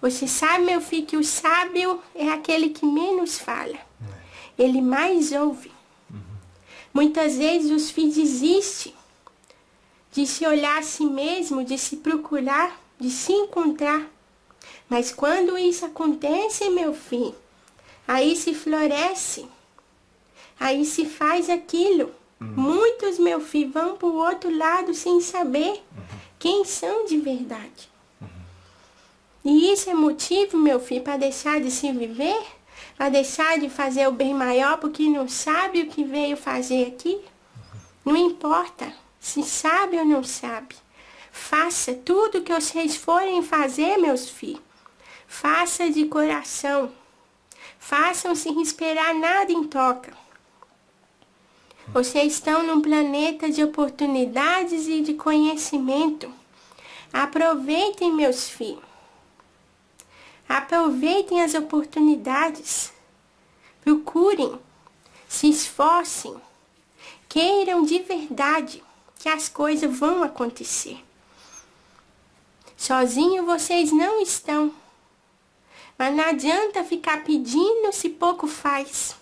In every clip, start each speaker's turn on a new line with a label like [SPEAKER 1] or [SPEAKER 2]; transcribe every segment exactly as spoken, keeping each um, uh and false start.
[SPEAKER 1] Você sabe, meu filho, que o sábio é aquele que menos fala. Ele mais ouve. Uhum. Muitas vezes os filhos desistem de se olhar a si mesmo, de se procurar, de se encontrar. Mas quando isso acontece, meu filho, aí se floresce, aí se faz aquilo. Uhum. Muitos, meu filho, vão para o outro lado sem saber uhum. quem são de verdade. Uhum. E isso é motivo, meu filho, para deixar de se viver? Para deixar de fazer o bem maior porque não sabe o que veio fazer aqui? Uhum. Não importa se sabe ou não sabe. Faça tudo o que vocês forem fazer, meus filhos. Faça de coração. Façam sem esperar nada em troca. Vocês estão num planeta de oportunidades e de conhecimento. Aproveitem, meus filhos. Aproveitem as oportunidades. Procurem. Se esforcem. Queiram de verdade que as coisas vão acontecer. Sozinhos vocês não estão. Mas não adianta ficar pedindo se pouco faz.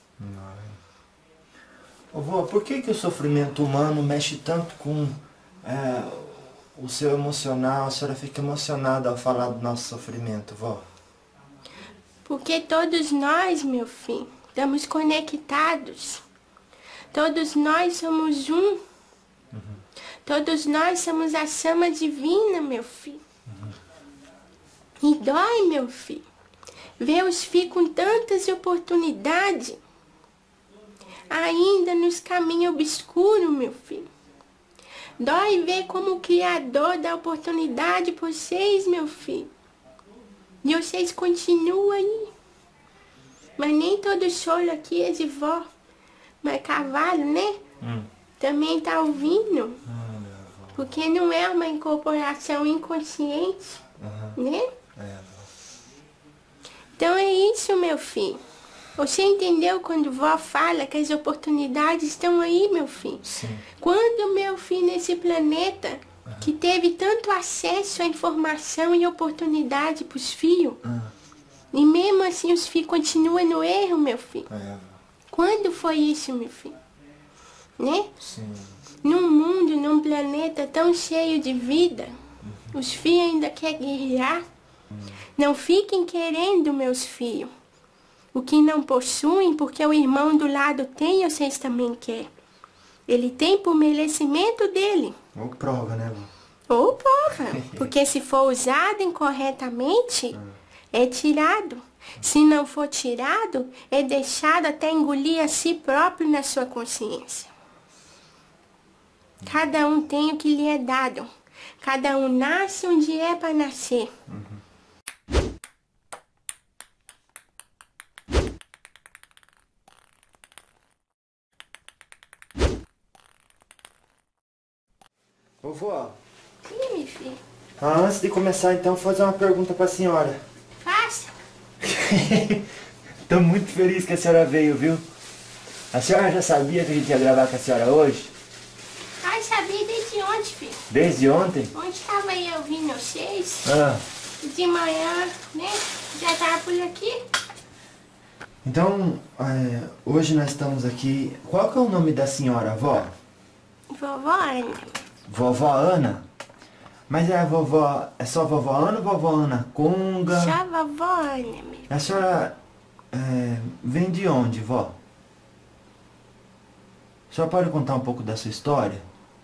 [SPEAKER 2] Ô, vó, por que que o sofrimento humano mexe tanto com é, o seu emocional? A senhora fica emocionada ao falar do nosso sofrimento, vó?
[SPEAKER 1] Porque todos nós, meu filho, estamos conectados. Todos nós somos um. Uhum. Todos nós somos a chama divina, meu filho. Uhum. E dói, meu filho, ver os filhos com tantas oportunidades ainda nos caminhos obscuros, meu filho. Dói ver como o Criador dá oportunidade para vocês, meu filho. E vocês continuam aí. Mas nem todo choro aqui é de vó. Mas cavalo, né? Hum. Também tá ouvindo. Hum, porque não é uma incorporação inconsciente, uhum. né? É. Então é isso, meu filho. Você entendeu quando vó fala que as oportunidades estão aí, meu filho? Sim. Quando, meu filho, nesse planeta, uhum. que teve tanto acesso à informação e oportunidade para os filhos, uhum. e mesmo assim os filhos continuam no erro, meu filho. É. Quando foi isso, meu filho? Né? Sim. Num mundo, num planeta tão cheio de vida, uhum. os filhos ainda querem guerrear. Uhum. Não fiquem querendo, meus filhos, o que não possuem, porque o irmão do lado tem, vocês também querem. Ele tem por merecimento dele.
[SPEAKER 2] Ou prova, né, vó?
[SPEAKER 1] Ou prova. Porque se for usado incorretamente, uhum. é tirado. Se não for tirado, é deixado até engolir a si próprio na sua consciência. Cada um tem o que lhe é dado. Cada um nasce onde é para nascer. Uhum.
[SPEAKER 2] Ô, vó.
[SPEAKER 1] Sim, meu filho.
[SPEAKER 2] Ah, antes de começar, então, vou fazer uma pergunta para a senhora.
[SPEAKER 1] Faça.
[SPEAKER 2] Tô muito feliz que a senhora veio, viu? A senhora já sabia que a gente ia gravar com a senhora hoje?
[SPEAKER 1] Ah, sabia desde ontem, filho.
[SPEAKER 2] Desde ontem?
[SPEAKER 1] Ontem estava aí ouvindo vocês.
[SPEAKER 2] Ah.
[SPEAKER 1] De manhã, né? Já estava por aqui.
[SPEAKER 2] Então, é, hoje nós estamos aqui... Qual que é o nome da senhora, vó?
[SPEAKER 1] Vovó Ana.
[SPEAKER 2] Vovó Ana? Mas é a vovó... É só vovó Ana ou vovó Ana Conga?
[SPEAKER 1] Só vovó Ana, mesmo.
[SPEAKER 2] A senhora é, vem de onde, vó? A senhora pode contar um pouco da sua história?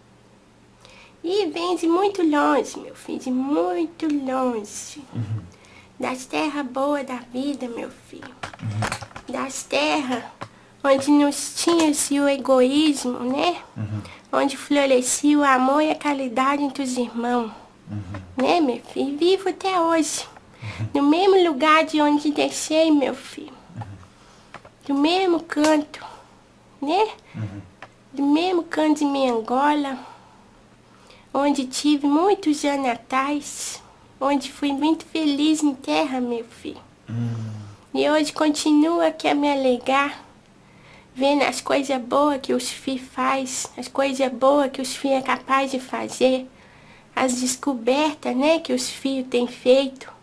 [SPEAKER 1] E vem de muito longe, meu filho, de muito longe. Uhum. Das terras boas da vida, meu filho. Uhum. Das terras onde não tinha-se o egoísmo, né? Uhum. Onde florescia o amor e a caridade entre os irmãos. Uhum. Né, meu filho? E vivo até hoje. Uhum. No mesmo lugar de onde deixei, meu filho. Uhum. Do mesmo canto, né? Uhum. Do mesmo canto de minha Angola. Onde tive muitos anos atrás. Onde fui muito feliz em terra, meu filho. Uhum. E hoje continuo aqui a me alegar. Vendo as coisas boas que os filhos fazem, as coisas boas que os filhos é capaz de fazer, as descobertas, né, que os filhos têm feito,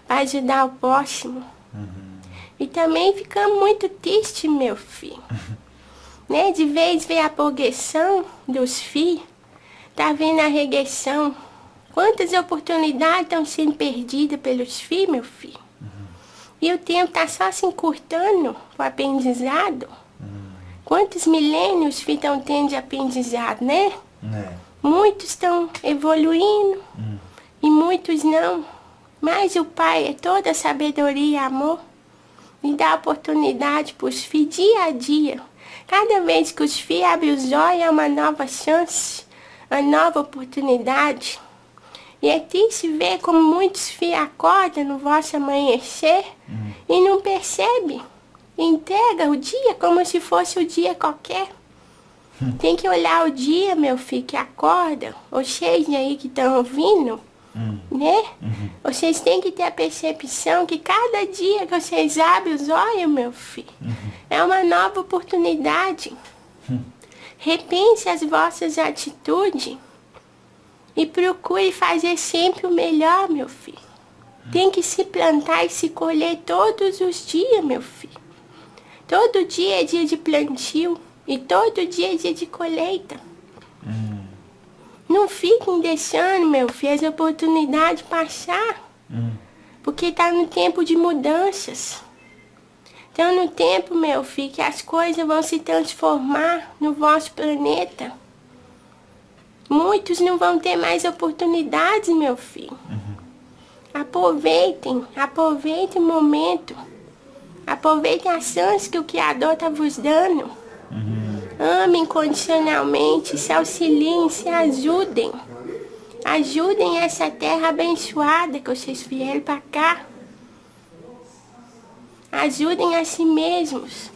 [SPEAKER 1] para ajudar o próximo. Uhum. E também ficamos muito tristes, meu filho. Uhum. Né? De vez ver a progressão dos filhos, tá vendo a regressão. Quantas oportunidades estão sendo perdidas pelos filhos, meu filho? Uhum. E o tempo tá só se encurtando o aprendizado. Uhum. Quantos milênios os filhos estão tendo de aprendizado, né? É. Muitos estão evoluindo uhum. e muitos não. Mas o Pai é toda sabedoria e amor. E dá oportunidade para os filhos dia a dia. Cada vez que os filhos abrem os olhos é uma nova chance, uma nova oportunidade. E é triste ver como muitos filhos acordam no vosso amanhecer uhum. e não percebem. Entrega o dia como se fosse o dia qualquer. Uhum. Tem que olhar o dia, meu filho, que acorda. Vocês aí que estão ouvindo, uhum. né? Uhum. Vocês têm que ter a percepção que cada dia que vocês abrem os olhos, meu filho, uhum. é uma nova oportunidade. Uhum. Repense as vossas atitudes. E procure fazer sempre o melhor, meu filho. Tem que se plantar e se colher todos os dias, meu filho. Todo dia é dia de plantio e todo dia é dia de colheita. Hum. Não fiquem deixando, meu filho, as oportunidades passar. Hum. Porque está no tempo de mudanças. Está no tempo, meu filho, que as coisas vão se transformar no vosso planeta. Muitos não vão ter mais oportunidades, meu filho. Uhum. Aproveitem, aproveitem o momento. Aproveitem a chance que o Criador está vos dando. Uhum. Amem incondicionalmente, se auxiliem, se ajudem. Ajudem essa terra abençoada que vocês vieram para cá. Ajudem a si mesmos.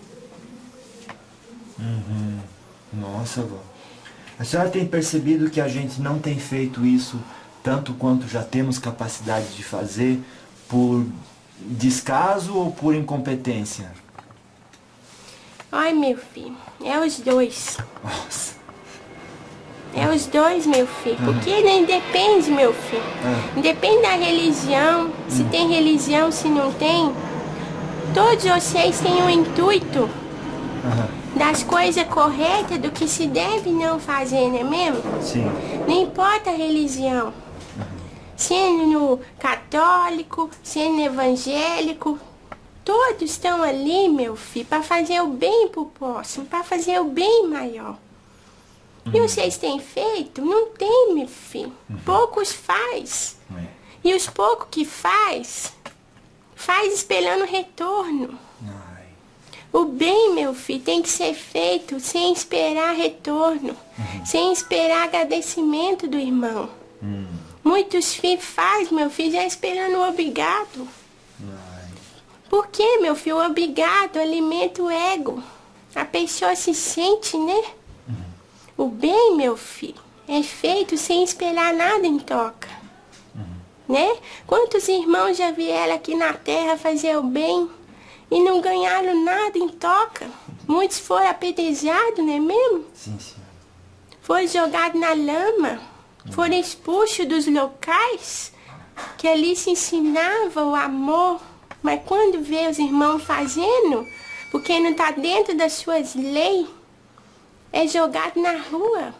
[SPEAKER 2] Uhum. Nossa, vó. A senhora tem percebido que a gente não tem feito isso tanto quanto já temos capacidade de fazer por descaso ou por incompetência?
[SPEAKER 1] Ai, meu filho, é os dois.
[SPEAKER 2] Nossa.
[SPEAKER 1] É os dois, meu filho, porque nem depende, meu filho. Ah. Depende da religião, se hum. tem religião, se não tem. Todos vocês têm um intuito. Aham. Das coisas corretas, do que se deve não fazer, não é mesmo?
[SPEAKER 2] Sim.
[SPEAKER 1] Não importa a religião. Uhum. Sendo católico, sendo evangélico, todos estão ali, meu filho, para fazer o bem pro próximo, para fazer o bem maior. Uhum. E vocês têm feito? Não tem, meu filho. Uhum. Poucos faz. Uhum. E os poucos que faz, faz esperando retorno. O bem, meu filho, tem que ser feito sem esperar retorno, uhum. sem esperar agradecimento do irmão. Uhum. Muitos filhos fazem, meu filho, já esperando o obrigado. Ai. Por que, meu filho? O obrigado alimenta o ego. A pessoa se sente, né? Uhum. O bem, meu filho, é feito sem esperar nada em troca. Uhum. Né? Quantos irmãos já vieram aqui na terra fazer o bem e não ganharam nada em troca? Muitos foram apedrejados, não é mesmo?
[SPEAKER 2] Sim, sim.
[SPEAKER 1] Foram jogados na lama, uhum. foram expulsos dos locais que ali se ensinava o amor. Mas quando vê os irmãos fazendo, porque não está dentro das suas leis, é jogado na rua.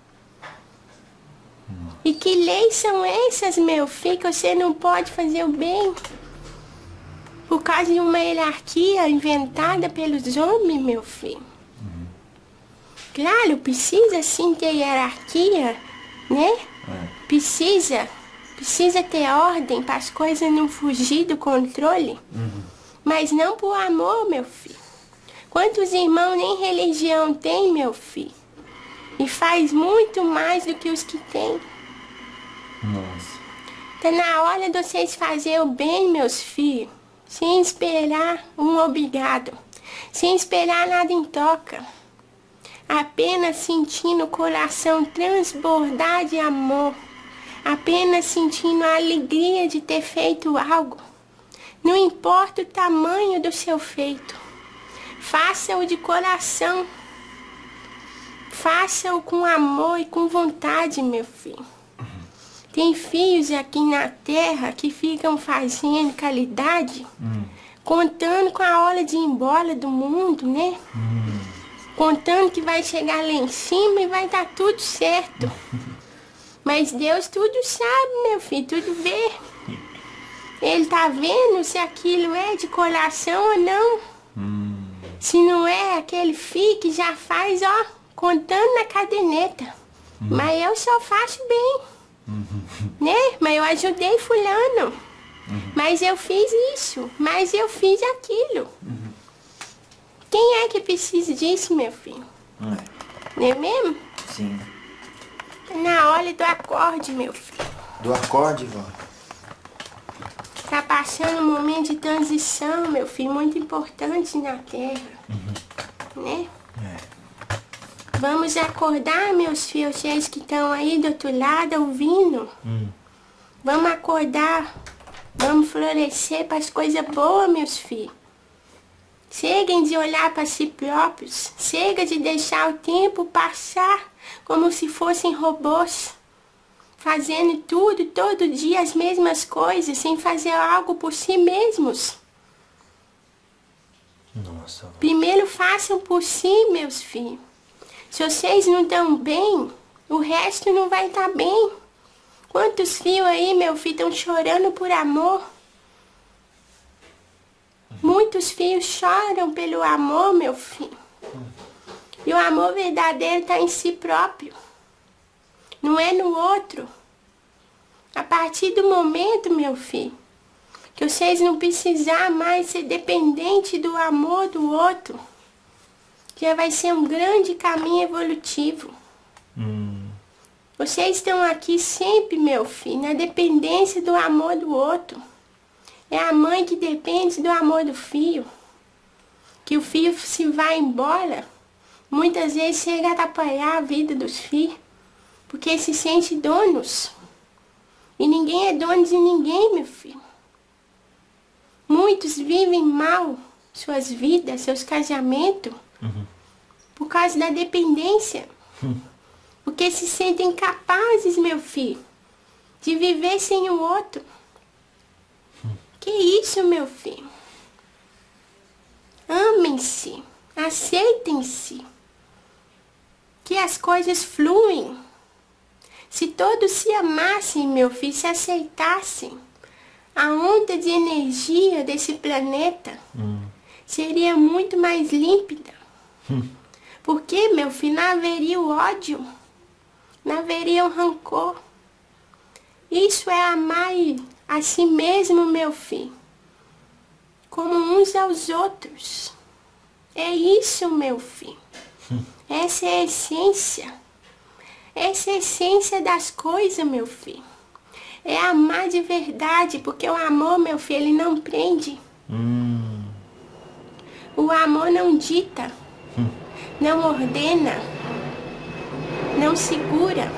[SPEAKER 1] Uhum. E que leis são essas, meu filho, que você não pode fazer o bem? Por causa de uma hierarquia inventada pelos homens, meu filho. Uhum. Claro, precisa sim ter hierarquia, né? É. Precisa, precisa ter ordem para as coisas não fugir do controle. Uhum. Mas não por amor, meu filho. Quantos irmãos nem religião tem, meu filho? E faz muito mais do que os que têm.
[SPEAKER 2] Nossa.
[SPEAKER 1] Tá na hora de vocês fazerem o bem, meus filhos. Sem esperar um obrigado, sem esperar nada em troca, apenas sentindo o coração transbordar de amor, apenas sentindo a alegria de ter feito algo. Não importa o tamanho do seu feito, faça-o de coração, faça-o com amor e com vontade, meu filho. Tem filhos aqui na terra que ficam fazendo caridade, hum. contando com a hora de ir embora do mundo, né? Hum. Contando que vai chegar lá em cima e vai dar tudo certo. Mas Deus tudo sabe, meu filho, tudo vê. Ele tá vendo se aquilo é de coração ou não. Hum. Se não é aquele filho que já faz, ó, contando na caderneta. Hum. Mas eu só faço bem. Uhum. Né? Mas eu ajudei fulano. Uhum. Mas eu fiz isso. Mas eu fiz aquilo. Uhum. Quem é que precisa disso, meu filho?
[SPEAKER 2] É.
[SPEAKER 1] Não é mesmo?
[SPEAKER 2] Sim.
[SPEAKER 1] Na hora do acorde, meu filho.
[SPEAKER 2] Do acorde, vó?
[SPEAKER 1] Tá passando um momento de transição, meu filho, muito importante na Terra. Uhum. Né? É. Vamos acordar, meus filhos, vocês que estão aí do outro lado ouvindo. Hum. Vamos acordar. Vamos florescer para as coisas boas, meus filhos. Cheguem de olhar para si próprios. Chega de deixar o tempo passar como se fossem robôs. Fazendo tudo, todo dia as mesmas coisas, sem fazer algo por si mesmos.
[SPEAKER 2] Nossa.
[SPEAKER 1] Primeiro façam por si, meus filhos. Se vocês não estão bem, o resto não vai estar bem. Quantos filhos aí, meu filho, estão chorando por amor? Muitos filhos choram pelo amor, meu filho. E o amor verdadeiro está em si próprio. Não é no outro. A partir do momento, meu filho, que vocês não precisar mais ser dependente do amor do outro, já vai ser um grande caminho evolutivo. Hum. Vocês estão aqui sempre, meu filho, na dependência do amor do outro. É a mãe que depende do amor do filho. Que o filho se vai embora, muitas vezes chega a atrapalhar a vida dos filhos, porque se sente donos. E ninguém é dono de ninguém, meu filho. Muitos vivem mal suas vidas, seus casamentos, uhum. por causa da dependência. Uhum. Porque se sentem capazes, meu filho, de viver sem o outro. Uhum. Que isso, meu filho? Amem-se, aceitem-se, que as coisas fluem. Se todos se amassem, meu filho, se aceitassem, a onda de energia desse planeta hum. seria muito mais límpida. Hum. Porque, meu filho, não haveria o ódio, não haveria o rancor. Isso é amar a si mesmo, meu filho, como uns aos outros. É isso, meu filho. Hum. Essa é a essência. Essa é a essência das coisas, meu filho. É amar de verdade, porque o amor, meu filho, ele não prende. Hum. O amor não dita, hum. não ordena, não segura.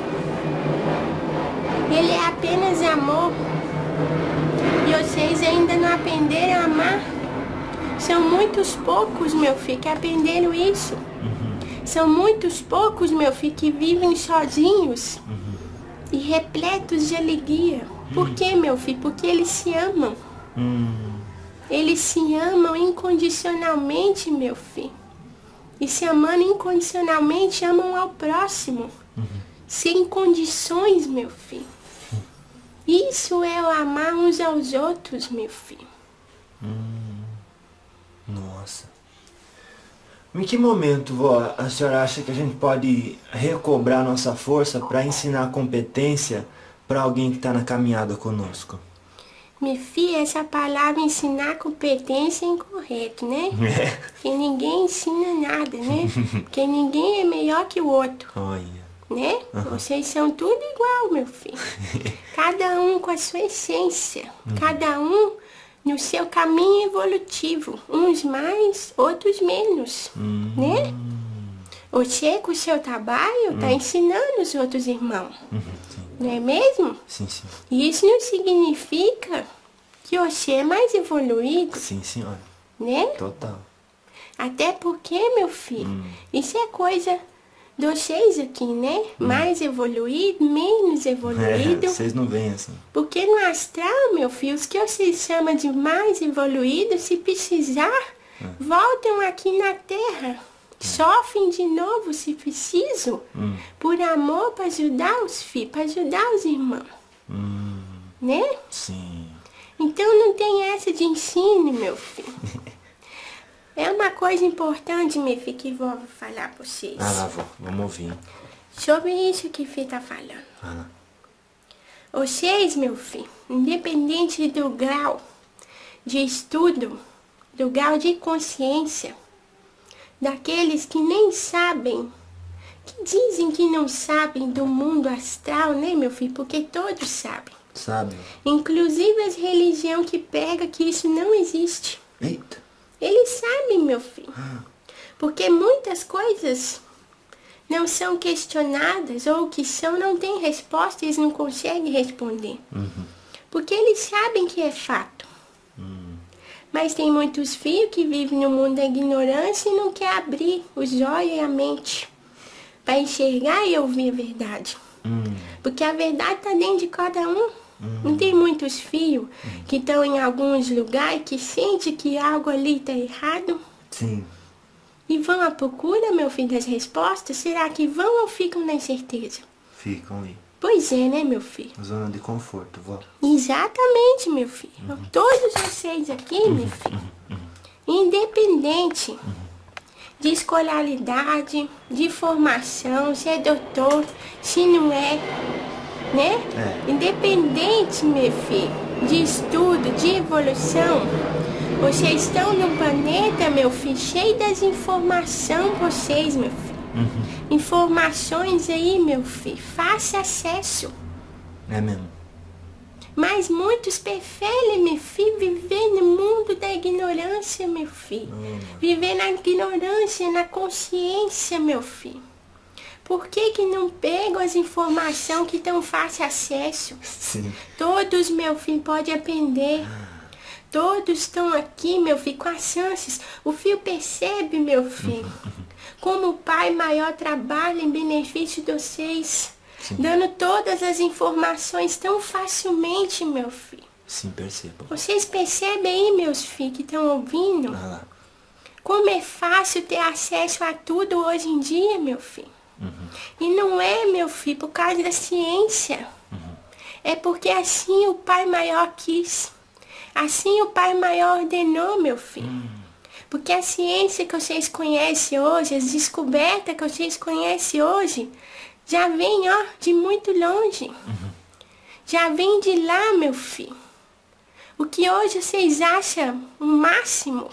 [SPEAKER 1] Ele é apenas amor. E vocês ainda não aprenderam a amar. São muitos poucos, meu filho, que aprenderam isso. Uhum. São muitos poucos, meu filho, que vivem sozinhos. Uhum. E repletos de alegria. Uhum. Por quê, meu filho? Porque eles se amam. Uhum. Eles se amam incondicionalmente, meu filho. E se amando incondicionalmente, amam ao próximo. Uhum. Sem condições, meu filho. Uhum. Isso é o amar uns aos outros, meu filho.
[SPEAKER 2] Hum. Nossa. Em que momento, vó, a senhora acha que a gente pode recobrar nossa força para ensinar competência para alguém que está na caminhada conosco?
[SPEAKER 1] Minha filha, essa palavra ensinar competência é incorreto, né? É. Porque ninguém ensina nada, né? Porque ninguém é melhor que o outro.
[SPEAKER 2] Olha.
[SPEAKER 1] Né? Uhum. Vocês são tudo igual, meu filho. Cada um com a sua essência. Uhum. Cada um no seu caminho evolutivo. Uns mais, outros menos. Uhum. Né? Você, com o seu trabalho, está uhum. ensinando os outros irmãos. Uhum. Não é mesmo?
[SPEAKER 2] Sim, sim.
[SPEAKER 1] E isso não significa que você é mais evoluído.
[SPEAKER 2] Sim, senhora.
[SPEAKER 1] Né?
[SPEAKER 2] Total.
[SPEAKER 1] Até porque, meu filho, hum. isso é coisa vocês aqui, né? Hum. Mais evoluído, menos evoluído.
[SPEAKER 2] É, vocês não veem assim.
[SPEAKER 1] Porque no astral, meu filho, os que vocês chamam de mais evoluídos, se precisar, é. voltam aqui na Terra. É. Sofrem de novo, se preciso, hum. por amor para ajudar os filhos, para ajudar os irmãos.
[SPEAKER 2] Hum.
[SPEAKER 1] Né?
[SPEAKER 2] Sim.
[SPEAKER 1] Então não tem essa de ensino, meu filho. É uma coisa importante, meu filho, que vou falar para vocês.
[SPEAKER 2] Ah lá, vó, vamos ouvir.
[SPEAKER 1] Sobre isso que o filho tá falando.
[SPEAKER 2] Ah lá.
[SPEAKER 1] Vocês, meu filho, independente do grau de estudo, do grau de consciência, daqueles que nem sabem, que dizem que não sabem do mundo astral, né, meu filho? Porque todos sabem.
[SPEAKER 2] Sabem.
[SPEAKER 1] Inclusive as religiões que pegam que isso não existe.
[SPEAKER 2] Eita.
[SPEAKER 1] Eles sabem, meu filho. Porque muitas coisas não são questionadas, ou o que são não tem resposta, eles não conseguem responder.
[SPEAKER 2] Uhum.
[SPEAKER 1] Porque eles sabem que é fato.
[SPEAKER 2] Uhum.
[SPEAKER 1] Mas tem muitos filhos que vivem no mundo da ignorância e não quer abrir os olhos e a mente para enxergar e ouvir a verdade.
[SPEAKER 2] Uhum.
[SPEAKER 1] Porque a verdade está dentro de cada um. Uhum. Não tem muitos filhos uhum. que estão em alguns lugares que sentem que algo ali está errado.
[SPEAKER 2] Sim.
[SPEAKER 1] E vão à procura, meu filho, das respostas? Será que vão ou ficam na incerteza?
[SPEAKER 2] Ficam aí.
[SPEAKER 1] Pois é, né, meu filho?
[SPEAKER 2] Zona de conforto, vó.
[SPEAKER 1] Exatamente, meu filho.
[SPEAKER 2] Uhum.
[SPEAKER 1] Todos vocês aqui, uhum. meu filho, uhum. independente uhum. de escolaridade, de formação, se é doutor, se não é, né?
[SPEAKER 2] É.
[SPEAKER 1] Independente, meu filho, de estudo, de evolução, vocês estão num planeta, meu filho, cheio das informações, vocês, meu filho.
[SPEAKER 2] Uhum.
[SPEAKER 1] Informações aí, meu filho, fácil acesso.
[SPEAKER 2] É mesmo.
[SPEAKER 1] Mas muitos preferem, meu filho, viver no mundo da ignorância, meu filho.
[SPEAKER 2] Uhum.
[SPEAKER 1] Viver na ignorância, na consciência, meu filho. Por que que não pegam as informações que estão fácil acesso?
[SPEAKER 2] Sim.
[SPEAKER 1] Todos, meu filho, podem aprender. Todos estão aqui, meu filho, com as chances. O filho percebe, meu filho, como o Pai Maior trabalha em benefício de vocês. Sim. Dando todas as informações tão facilmente, meu filho.
[SPEAKER 2] Sim, percebo.
[SPEAKER 1] Vocês percebem aí, meus filhos, que estão ouvindo?
[SPEAKER 2] Ah lá.
[SPEAKER 1] Como é fácil ter acesso a tudo hoje em dia, meu filho.
[SPEAKER 2] Uhum.
[SPEAKER 1] E não é, meu filho, por causa da ciência.
[SPEAKER 2] Uhum. É
[SPEAKER 1] porque assim o Pai Maior quis. Assim o Pai Maior ordenou, meu filho. Hum. Porque a ciência que vocês conhecem hoje, as descobertas que vocês conhecem hoje, já vem, ó, de muito longe. Uhum. Já vem de lá, meu filho. O que hoje vocês acham o máximo,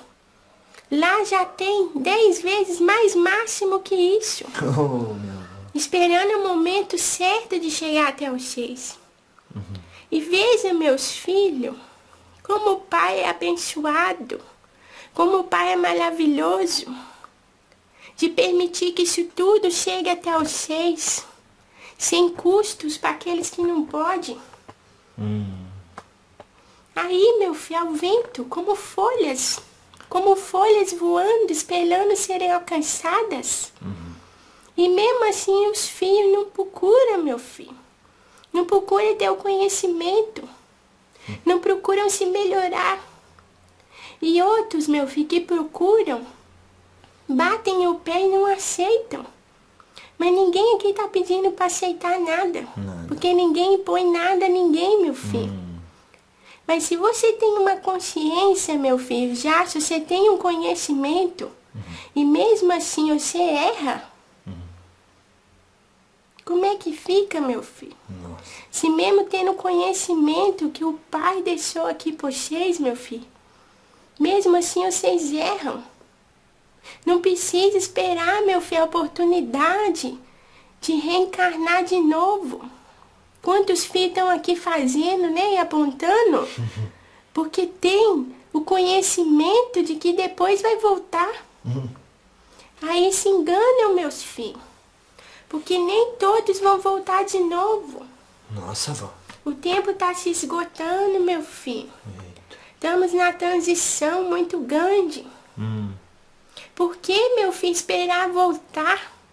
[SPEAKER 1] lá já tem dez vezes mais máximo que isso.
[SPEAKER 2] Oh, meu.
[SPEAKER 1] Esperando o momento certo de chegar até vocês. Uhum. E veja, meus filhos, como o Pai é abençoado, como o Pai é maravilhoso, de permitir que isso tudo chegue até vocês, sem custos para aqueles que não podem.
[SPEAKER 2] Hum.
[SPEAKER 1] Aí, meu filho, ao vento, como folhas, como folhas voando, esperando serem alcançadas. Uhum. E mesmo assim os filhos não procuram, meu filho, não procuram ter o conhecimento. Não procuram se melhorar. E outros, meu filho, que procuram, batem o pé e não aceitam. Mas ninguém aqui está pedindo para aceitar nada. nada. Porque ninguém impõe nada a ninguém, meu filho. Hum. Mas se você tem uma consciência, meu filho, já se você tem um conhecimento, uhum. e mesmo assim você erra, uhum. como é que fica, meu filho?
[SPEAKER 2] Nossa.
[SPEAKER 1] Se mesmo tendo conhecimento que o Pai deixou aqui por vocês, meu filho, mesmo assim vocês erram. Não precisa esperar, meu filho, a oportunidade de reencarnar de novo. Quantos filhos estão aqui fazendo, né, e apontando? Porque tem o conhecimento de que depois vai voltar. Uhum. Aí se enganam, meus filhos. Porque nem todos vão voltar de novo.
[SPEAKER 2] Nossa, vó.
[SPEAKER 1] O tempo está se esgotando, meu filho.
[SPEAKER 2] Eita.
[SPEAKER 1] Estamos na transição muito grande.
[SPEAKER 2] Hum.
[SPEAKER 1] Por que, meu filho, esperar voltar?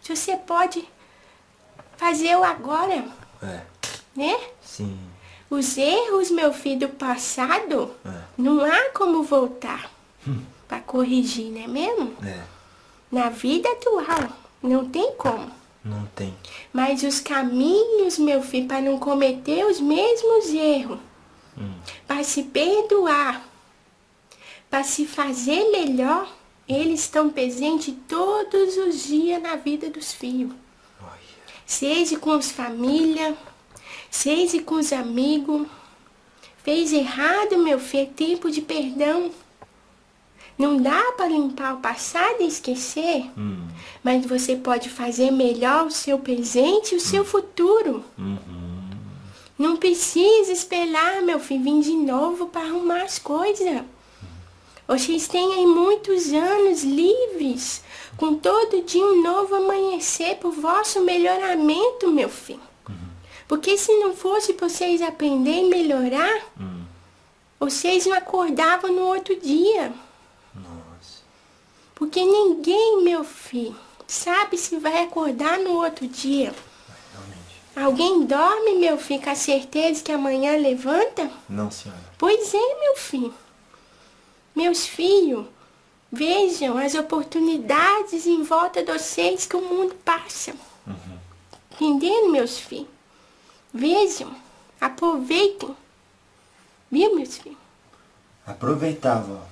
[SPEAKER 1] Se você pode fazer o agora,
[SPEAKER 2] É.
[SPEAKER 1] né?
[SPEAKER 2] Sim.
[SPEAKER 1] Os erros, meu filho, do passado,
[SPEAKER 2] É.
[SPEAKER 1] não há como voltar
[SPEAKER 2] Hum.
[SPEAKER 1] para corrigir, não é mesmo?
[SPEAKER 2] É.
[SPEAKER 1] Na vida atual, não tem como.
[SPEAKER 2] Não tem.
[SPEAKER 1] Mas os caminhos, meu filho, para não cometer os mesmos erros,
[SPEAKER 2] Hum.
[SPEAKER 1] para se perdoar, para se fazer melhor, eles estão presentes todos os dias na vida dos filhos.
[SPEAKER 2] Olha.
[SPEAKER 1] Seja com as famílias, seja com os amigos. Fez errado, meu filho, é tempo de perdão. Não dá para limpar o passado e esquecer,
[SPEAKER 2] Hum.
[SPEAKER 1] mas você pode fazer melhor o seu presente e o seu futuro.
[SPEAKER 2] Uhum.
[SPEAKER 1] Não precisa esperar, meu filho, vir de novo para arrumar as coisas. Vocês têm aí muitos anos livres, com todo dia um novo amanhecer para o vosso melhoramento, meu filho.
[SPEAKER 2] Uhum.
[SPEAKER 1] Porque se não fosse para vocês aprenderem e melhorar,
[SPEAKER 2] Hum.
[SPEAKER 1] vocês não acordavam no outro dia.
[SPEAKER 2] Nossa.
[SPEAKER 1] Porque ninguém, meu filho, sabe se vai acordar no outro dia.
[SPEAKER 2] Realmente.
[SPEAKER 1] Alguém dorme, meu filho, com a certeza que amanhã levanta?
[SPEAKER 2] Não, senhora.
[SPEAKER 1] Pois é, meu filho. Meus filhos, vejam as oportunidades em volta de vocês que o mundo passa.
[SPEAKER 2] Uhum.
[SPEAKER 1] Entendendo, meus filhos? Vejam, aproveitem. Viu, meus filhos?
[SPEAKER 2] Aproveitava.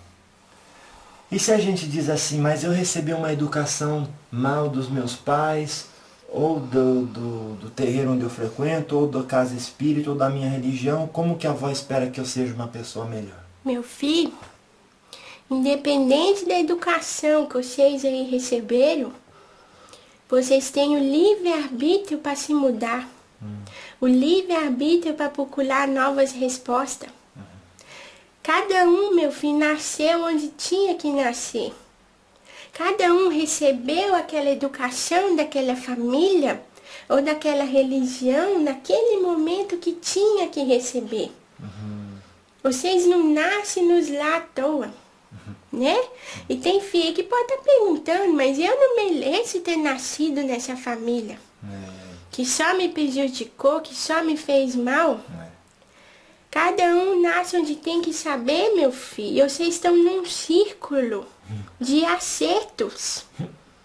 [SPEAKER 2] E se a gente diz assim, mas eu recebi uma educação mal dos meus pais, ou do, do, do terreiro onde eu frequento, ou da casa espírita, ou da minha religião, como que a avó espera que eu seja uma pessoa melhor?
[SPEAKER 1] Meu filho, independente da educação que vocês aí receberam, vocês têm o livre-arbítrio para se mudar. Hum. O livre-arbítrio para procurar novas respostas. Uhum. Cada um, meu filho, nasceu onde tinha que nascer. Cada um recebeu aquela educação daquela família ou daquela religião naquele momento que tinha que receber. Uhum. Vocês não nascem nos lá à toa. Né? E tem filho que pode estar perguntando, mas eu não mereço ter nascido nessa família é. que só me prejudicou, que só me fez mal. É. Cada um nasce onde tem que saber, meu filho. E vocês estão num círculo hum. de acertos. Hum.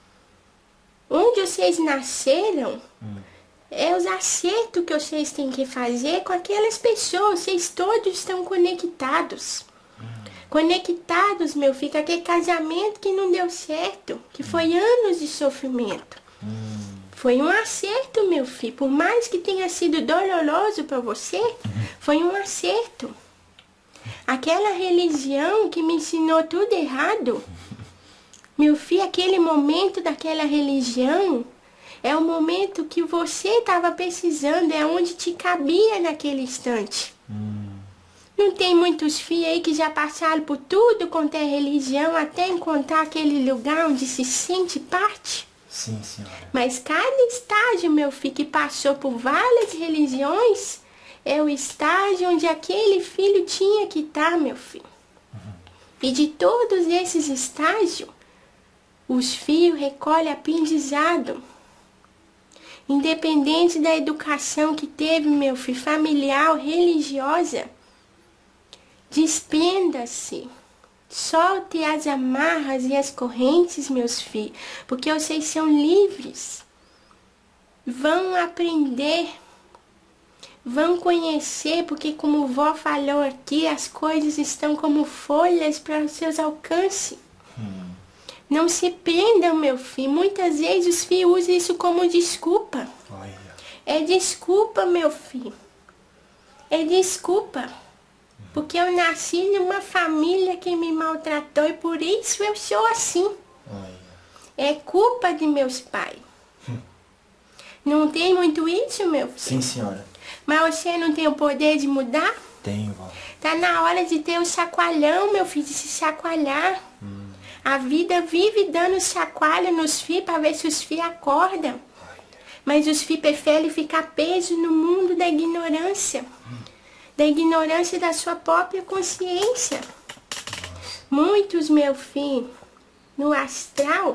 [SPEAKER 1] Onde vocês nasceram hum. é os acertos que vocês têm que fazer com aquelas pessoas. Vocês todos estão conectados. Conectados, meu filho, com aquele casamento que não deu certo, que foi anos de sofrimento. Hum. Foi um acerto, meu filho. Por mais que tenha sido doloroso para você, foi um acerto. Aquela religião que me ensinou tudo errado, meu filho, aquele momento daquela religião é o momento que você estava precisando, é onde te cabia naquele instante. Hum. Não tem muitos filhos aí que já passaram por tudo quanto é religião até encontrar aquele lugar onde se sente parte?
[SPEAKER 2] Sim, senhora.
[SPEAKER 1] Mas cada estágio, meu filho, que passou por várias religiões, é o estágio onde aquele filho tinha que estar, meu filho. Uhum. E de todos esses estágios, os filhos recolhem aprendizado. Independente da educação que teve, meu filho, familiar ou religiosa, desprenda-se, solte as amarras e as correntes, meus filhos, porque vocês são livres. Vão aprender, vão conhecer, porque como vó falou aqui, as coisas estão como folhas para os seus alcances. Hum. Não se prendam, meu filho. Muitas vezes os filhos usam isso como desculpa. Olha. É desculpa, meu filho. É desculpa. Porque eu nasci numa família que me maltratou e por isso eu sou assim. Olha. É culpa de meus pais. Hum. Não tem muito isso, meu filho?
[SPEAKER 2] Sim, senhora.
[SPEAKER 1] Mas você não tem o poder de mudar?
[SPEAKER 2] Tenho, vó.
[SPEAKER 1] Tá na hora de ter o chacoalhão, meu filho, de se chacoalhar. Hum. A vida vive dando chacoalho nos filhos para ver se os filhos acordam. Olha. Mas os filhos preferem ficar presos no mundo da ignorância. Hum. Da ignorância da sua própria consciência. Muitos, meu filho, no astral, hum.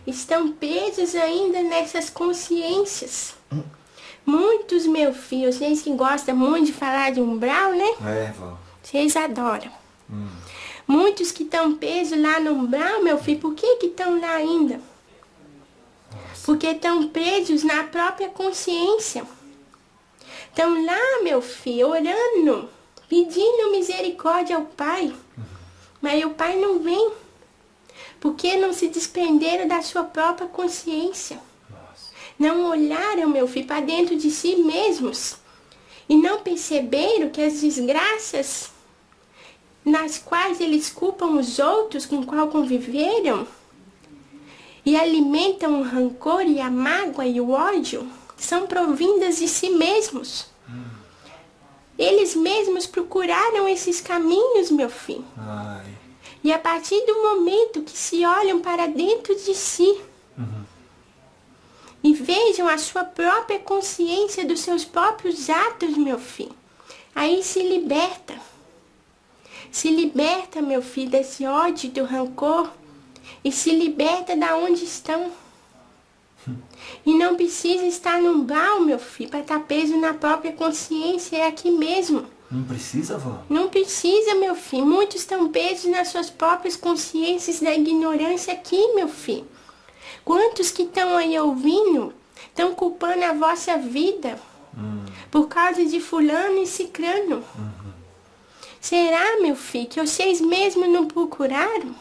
[SPEAKER 1] estão presos ainda nessas consciências. Muitos, meu filho, vocês que gostam muito de falar de umbral, né?
[SPEAKER 2] É, vó.
[SPEAKER 1] Vocês adoram.
[SPEAKER 2] Hum.
[SPEAKER 1] Muitos que estão presos lá no umbral, meu filho, por que que estão lá ainda? Nossa. Porque estão presos na própria consciência. Estão lá, meu filho, orando, pedindo misericórdia ao Pai. Uhum. Mas o Pai não vem. Porque não se desprenderam da sua própria consciência. Nossa. Não olharam, meu filho, para dentro de si mesmos. E não perceberam que as desgraças nas quais eles culpam os outros com qual conviveram e alimentam o rancor e a mágoa e o ódio, são provindas de si mesmos. Hum. Eles mesmos procuraram esses caminhos, meu filho. Ai. E a partir do momento que se olham para dentro de si, uhum, e vejam a sua própria consciência dos seus próprios atos, meu filho, aí se liberta. Se liberta, meu filho, desse ódio, do rancor, e se liberta da onde estão. E não precisa estar num umbral, meu filho, para estar preso na própria consciência, é aqui mesmo.
[SPEAKER 2] Não precisa, vó?
[SPEAKER 1] Não precisa, meu filho. Muitos estão presos nas suas próprias consciências da ignorância aqui, meu filho. Quantos que estão aí ouvindo, estão culpando a vossa vida hum. por causa de fulano e cicrano? Uhum. Será, meu filho, que vocês mesmos não procuraram?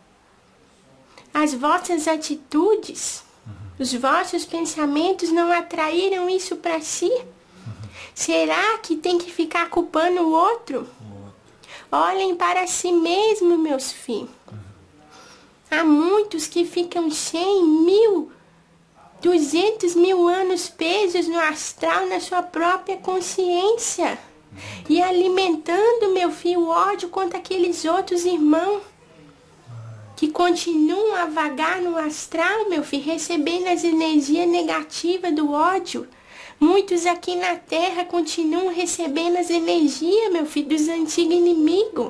[SPEAKER 1] As vossas atitudes, uhum. os vossos pensamentos não atraíram isso para si? Será que tem que ficar culpando o outro? Uhum. Olhem para si mesmo, meus filhos. Uhum. Há muitos que ficam cem, mil, duzentos mil anos presos no astral, na sua própria consciência. Uhum. E alimentando, meu filho, o ódio contra aqueles outros irmãos. Que continuam a vagar no astral, meu filho, recebendo as energias negativas do ódio. Muitos aqui na Terra continuam recebendo as energias, meu filho, dos antigos inimigos.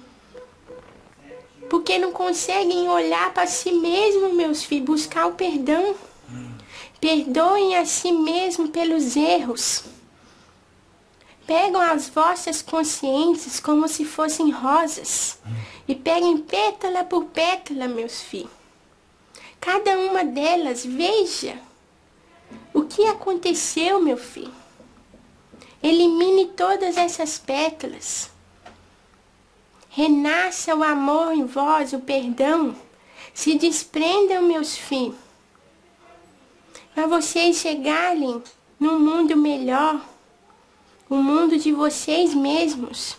[SPEAKER 1] Porque não conseguem olhar para si mesmo, meus filhos, buscar o perdão. Perdoem a si mesmo pelos erros. Pegam as vossas consciências como se fossem rosas. E peguem pétala por pétala, meus filhos. Cada uma delas, veja o que aconteceu, meu filho. Elimine todas essas pétalas. Renasça o amor em vós, o perdão. Se desprendam, meus filhos. Para vocês chegarem num mundo melhor. Um mundo de vocês mesmos.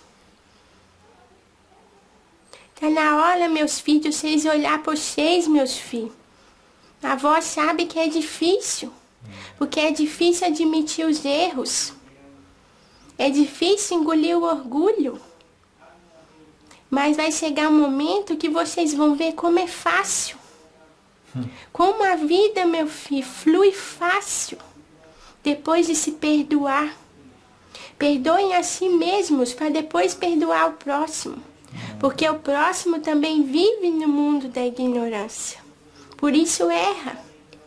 [SPEAKER 1] Tá na hora, meus filhos, vocês olhar para vocês, meus filhos. A avó sabe que é difícil. Porque é difícil admitir os erros. É difícil engolir o orgulho. Mas vai chegar um momento que vocês vão ver como é fácil. Como a vida, meu filho, flui fácil. Depois de se perdoar. Perdoem a si mesmos para depois perdoar o próximo. Porque o próximo também vive no mundo da ignorância. Por isso erra.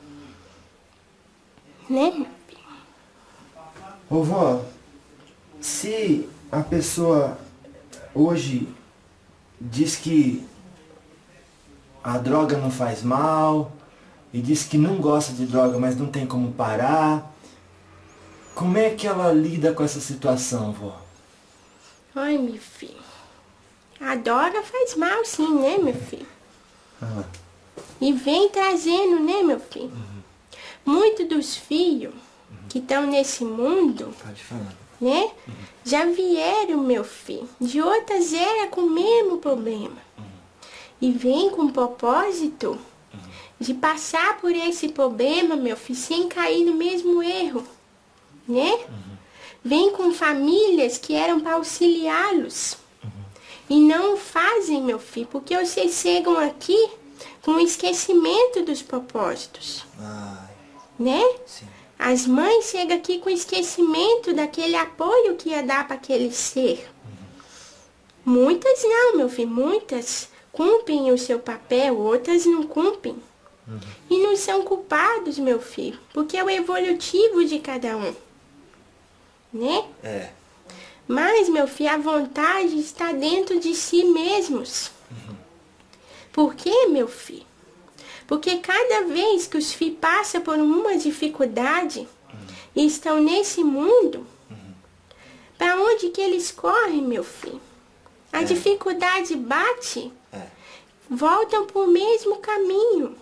[SPEAKER 1] Né, meu filho?
[SPEAKER 2] Ô vó, se a pessoa hoje diz que a droga não faz mal, e diz que não gosta de droga, mas não tem como parar, como é que ela lida com essa situação, vó?
[SPEAKER 1] Ai, meu filho. A droga faz mal sim, né, meu filho? Ah. E vem trazendo, né, meu filho? Uhum. Muitos dos filhos uhum. que estão nesse mundo,
[SPEAKER 2] pode falar,
[SPEAKER 1] né, uhum. já vieram, meu filho, de outras eras com o mesmo problema. Uhum. E vem com o propósito uhum. de passar por esse problema, meu filho, sem cair no mesmo erro, né? Uhum. Vem com famílias que eram para auxiliá-los. E não fazem, meu filho, porque vocês chegam aqui com o esquecimento dos propósitos. Ai. Né? Sim. As mães chegam aqui com esquecimento daquele apoio que ia dar para aquele ser. Uhum. Muitas não, meu filho, muitas cumprem o seu papel, outras não cumprem. Uhum. E não são culpados, meu filho, porque é o evolutivo de cada um, né?
[SPEAKER 2] É.
[SPEAKER 1] Mas, meu filho, a vontade está dentro de si mesmos. Uhum. Por quê, meu filho? Porque cada vez que os filhos passam por uma dificuldade uhum. e estão nesse mundo, uhum. para onde que eles correm, meu filho? A é. dificuldade bate, é. voltam para o mesmo caminho.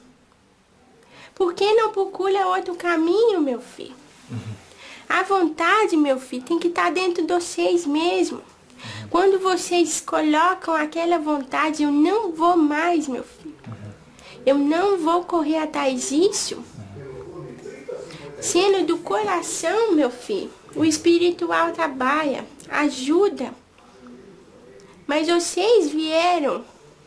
[SPEAKER 1] Por que não procura outro caminho, meu filho? Uhum. A vontade, meu filho, tem que estar dentro de vocês mesmo. Uhum. Quando vocês colocam aquela vontade, eu não vou mais, meu filho. Uhum. Eu não vou correr atrás disso. Uhum. Sendo do coração, meu filho, o espiritual trabalha, ajuda. Mas vocês vieram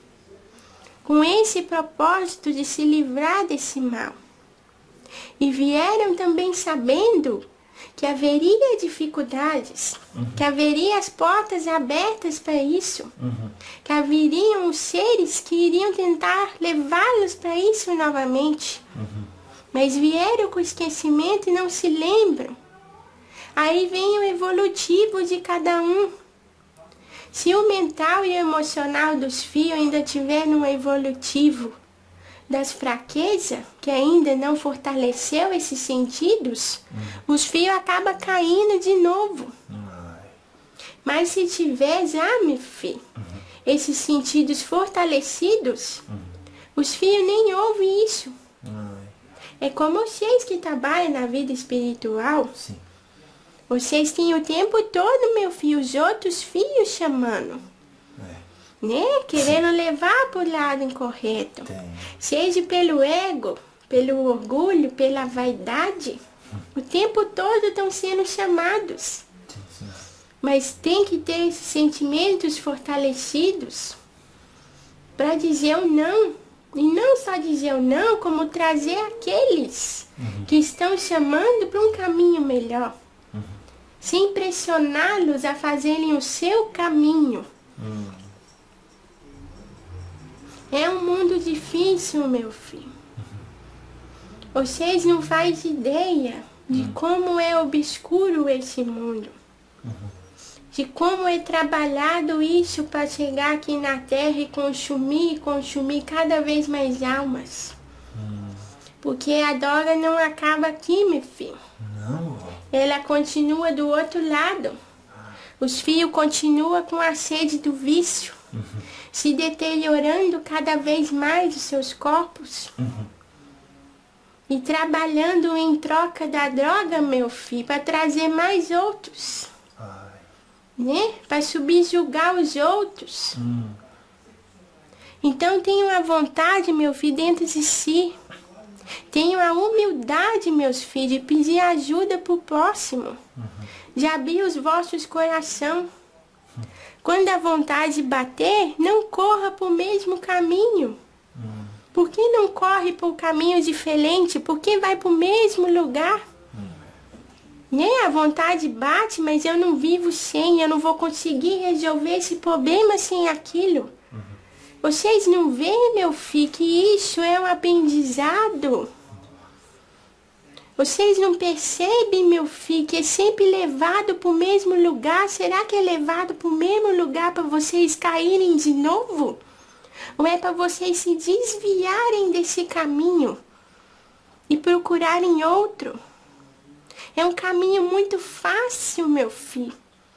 [SPEAKER 1] com esse propósito de se livrar desse mal. E vieram também sabendo que haveria dificuldades, uhum. que haveria as portas abertas para isso, uhum. que haveriam os seres que iriam tentar levá-los para isso novamente. Uhum. Mas vieram com esquecimento e não se lembram. Aí vem o evolutivo de cada um. Se o mental e o emocional dos filhos ainda tiver no evolutivo das fraquezas, que ainda não fortaleceu esses sentidos, uhum. os filhos acabam caindo de novo. Ai. Mas se tiver já, meu filho, uhum. esses sentidos fortalecidos, uhum. os filhos nem ouvem isso. Ai. É como vocês que trabalham na vida espiritual. Sim. Vocês têm o tempo todo, meu filho, os outros filhos chamando. É. Né? Querendo Sim. levar para o lado incorreto. Tem. Seja pelo ego, pelo orgulho, pela vaidade. Hum. O tempo todo estão sendo chamados. Sim. Mas tem que ter esses sentimentos fortalecidos para dizer o não. E não só dizer o não, como trazer aqueles uhum. que estão chamando para um caminho melhor. Sem pressioná-los a fazerem o seu caminho. Hum. É um mundo difícil, meu filho. Uhum. Vocês não fazem ideia de uhum. como é obscuro esse mundo. Uhum. De como é trabalhado isso para chegar aqui na Terra e consumir, consumir cada vez mais almas. Uhum. Porque a droga não acaba aqui, meu filho. Não. Ela continua do outro lado. Os filhos continuam com a sede do vício, uhum. se deteriorando cada vez mais os seus corpos. Uhum. E trabalhando em troca da droga, meu filho, para trazer mais outros. Ai. Né? Para subjugar os outros. Uhum. Então tenham a vontade, meu filho, dentro de si. Tenham a humildade, meus filhos, de pedir ajuda para o próximo. Uhum. De abrir os vossos corações. Uhum. Quando a vontade bater, não corra para o mesmo caminho. Uhum. Por que não corre para um caminho diferente? Por que vai para o mesmo lugar? Uhum. Nem a vontade bate, mas eu não vivo sem, eu não vou conseguir resolver esse problema sem aquilo. Vocês não veem, meu filho, que isso é um aprendizado? Vocês não percebem, meu filho, que é sempre levado para o mesmo lugar? Será que é levado para o mesmo lugar para vocês caírem de novo? Ou é para vocês se desviarem desse caminho e procurarem outro? É um caminho muito fácil, meu filho.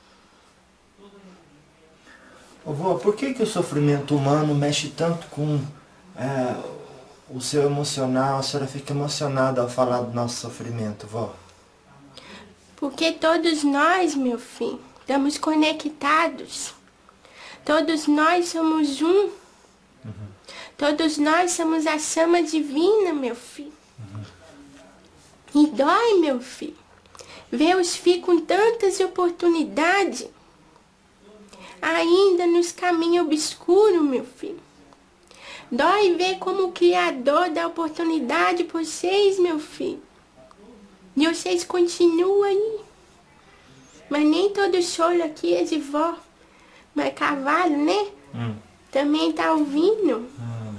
[SPEAKER 2] Ô, vó, por que que o sofrimento humano mexe tanto com é, o seu emocional? A senhora fica emocionada ao falar do nosso sofrimento, vó?
[SPEAKER 1] Porque todos nós, meu filho, estamos conectados. Todos nós somos um. Uhum. Todos nós somos a chama divina, meu filho. Uhum. E dói, meu filho, ver os filhos com tantas oportunidades ainda nos caminhos obscuros, meu filho. Dói ver como o Criador dá oportunidade para vocês, meu filho. E vocês continuam aí. Mas nem todo choro aqui é de vó. Mas cavalo, né? Hum. Também tá ouvindo.
[SPEAKER 2] Ah, minha avó.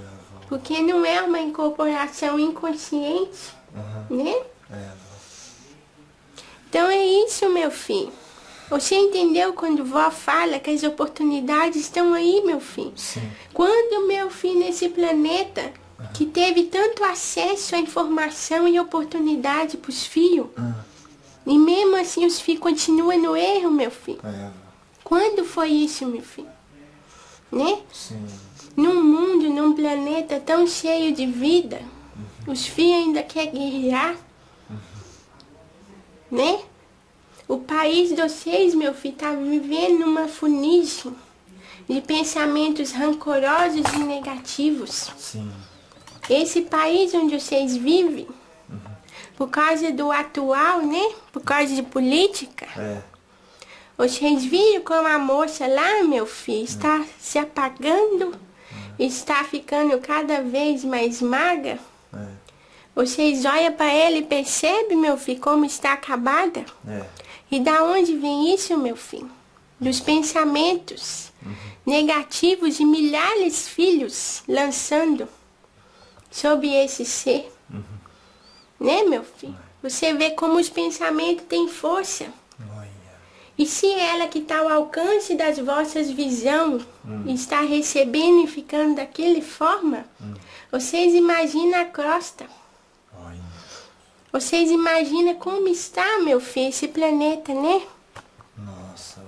[SPEAKER 1] Porque não é uma incorporação inconsciente, uhum. né?
[SPEAKER 2] É.
[SPEAKER 1] Então é isso, meu filho. Você entendeu quando vó fala que as oportunidades estão aí, meu filho?
[SPEAKER 2] Sim.
[SPEAKER 1] Quando, meu filho, nesse planeta, uhum. que teve tanto acesso à informação e oportunidade para os filhos, uhum. e mesmo assim os filhos continuam no erro, meu filho.
[SPEAKER 2] É.
[SPEAKER 1] Quando foi isso, meu filho? Né?
[SPEAKER 2] Sim.
[SPEAKER 1] Num mundo, num planeta tão cheio de vida, uhum. os filhos ainda querem guerrear, uhum. né? O país de vocês, meu filho, tá vivendo numa fuligem de pensamentos rancorosos e negativos.
[SPEAKER 2] Sim.
[SPEAKER 1] Esse país onde vocês vivem, uhum. por causa do atual, né? Por causa de política.
[SPEAKER 2] É.
[SPEAKER 1] Vocês viram como a moça lá, meu filho, está uhum. se apagando, uhum. está ficando cada vez mais magra. É. Vocês olham para ela e percebem, meu filho, como está acabada? É. E da onde vem isso, meu filho? Dos pensamentos uhum. negativos de milhares de filhos lançando sobre esse ser. Uhum. Né, meu filho? Você vê como os pensamentos têm força. E se ela que está ao alcance das vossas visões hum. está recebendo e ficando daquela forma, hum. vocês imaginam a crosta. Ai. Vocês imaginam como está, meu filho, esse planeta, né?
[SPEAKER 2] Nossa.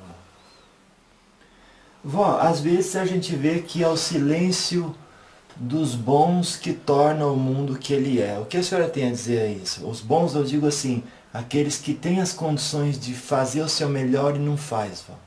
[SPEAKER 2] Vó, às vezes a gente vê que é o silêncio dos bons que torna o mundo que ele é. O que a senhora tem a dizer a isso? Os bons, eu digo assim, aqueles que têm as condições de fazer o seu melhor e não faz, vó.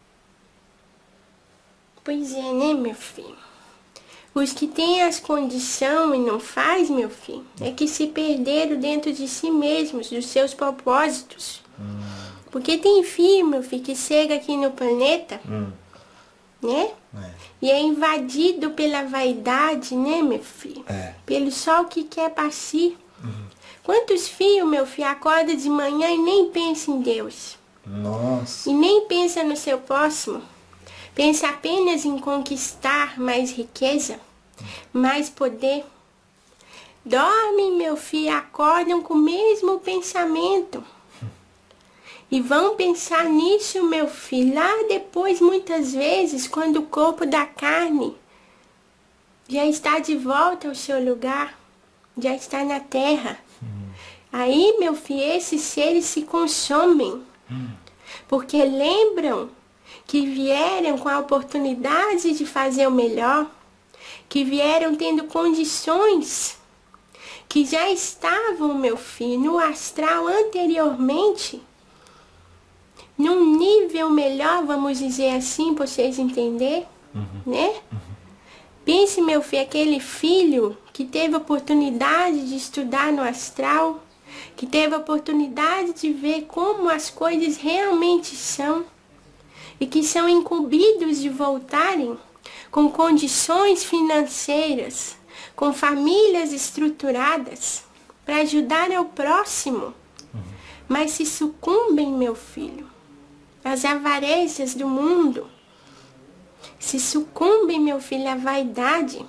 [SPEAKER 1] Pois é, né, meu filho? Os que têm as condições e não faz, meu filho, é que se perderam dentro de si mesmos, dos seus propósitos. Hum. Porque tem filho, meu filho, que chega aqui no planeta, hum. né? É. E é invadido pela vaidade, né, meu filho? É. Pelo só o que quer para si. Uhum. Quantos filhos, meu filho, acorda de manhã e nem pensa em Deus?
[SPEAKER 2] Nossa.
[SPEAKER 1] E nem pensa no seu próximo. Pensa apenas em conquistar mais riqueza, mais poder. Dormem, meu filho, acordam com o mesmo pensamento. E vão pensar nisso, meu filho, lá depois, muitas vezes, quando o corpo da carne já está de volta ao seu lugar, já está na terra. Hum. Aí, meu filho, esses seres se consomem, hum. porque lembram que vieram com a oportunidade de fazer o melhor, que vieram tendo condições, que já estavam, meu filho, no astral anteriormente, num nível melhor, vamos dizer assim, para vocês entenderem, uhum. né? Uhum. Pense, meu filho, aquele filho que teve a oportunidade de estudar no astral, que teve a oportunidade de ver como as coisas realmente são, e que são incumbidos de voltarem com condições financeiras, com famílias estruturadas, para ajudar ao próximo, uhum. mas se sucumbem, meu filho, às avarezas do mundo, se sucumbem, meu filho, à vaidade,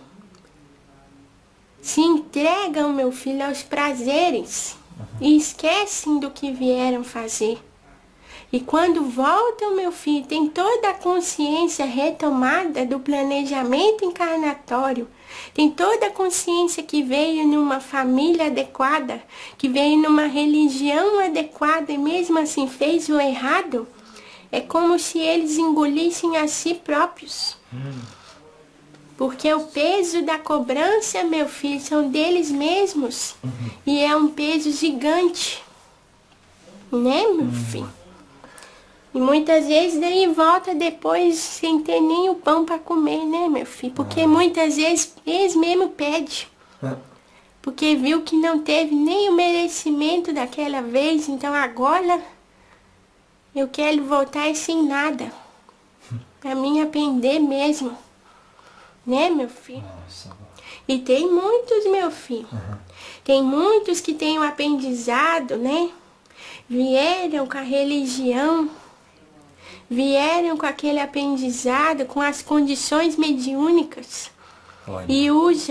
[SPEAKER 1] se entregam, meu filho, aos prazeres uhum. e esquecem do que vieram fazer. E quando voltam, meu filho, tem toda a consciência retomada do planejamento encarnatório, tem toda a consciência que veio numa família adequada, que veio numa religião adequada e mesmo assim fez o errado. É como se eles engolissem a si próprios. Hum. Porque o peso da cobrança, meu filho, são deles mesmos. Uhum. E é um peso gigante. Né, meu uhum. filho? E muitas vezes daí volta depois sem ter nem o pão para comer, né, meu filho? Porque uhum. muitas vezes eles mesmo pedem. Uhum. Porque viu que não teve nem o merecimento daquela vez, então agora eu quero voltar sem nada. Pra mim aprender mesmo. Né, meu filho? Nossa. E tem muitos, meu filho. Uhum. Tem muitos que têm o aprendizado, né? Vieram com a religião. Vieram com aquele aprendizado, com as condições mediúnicas. Olha. E usam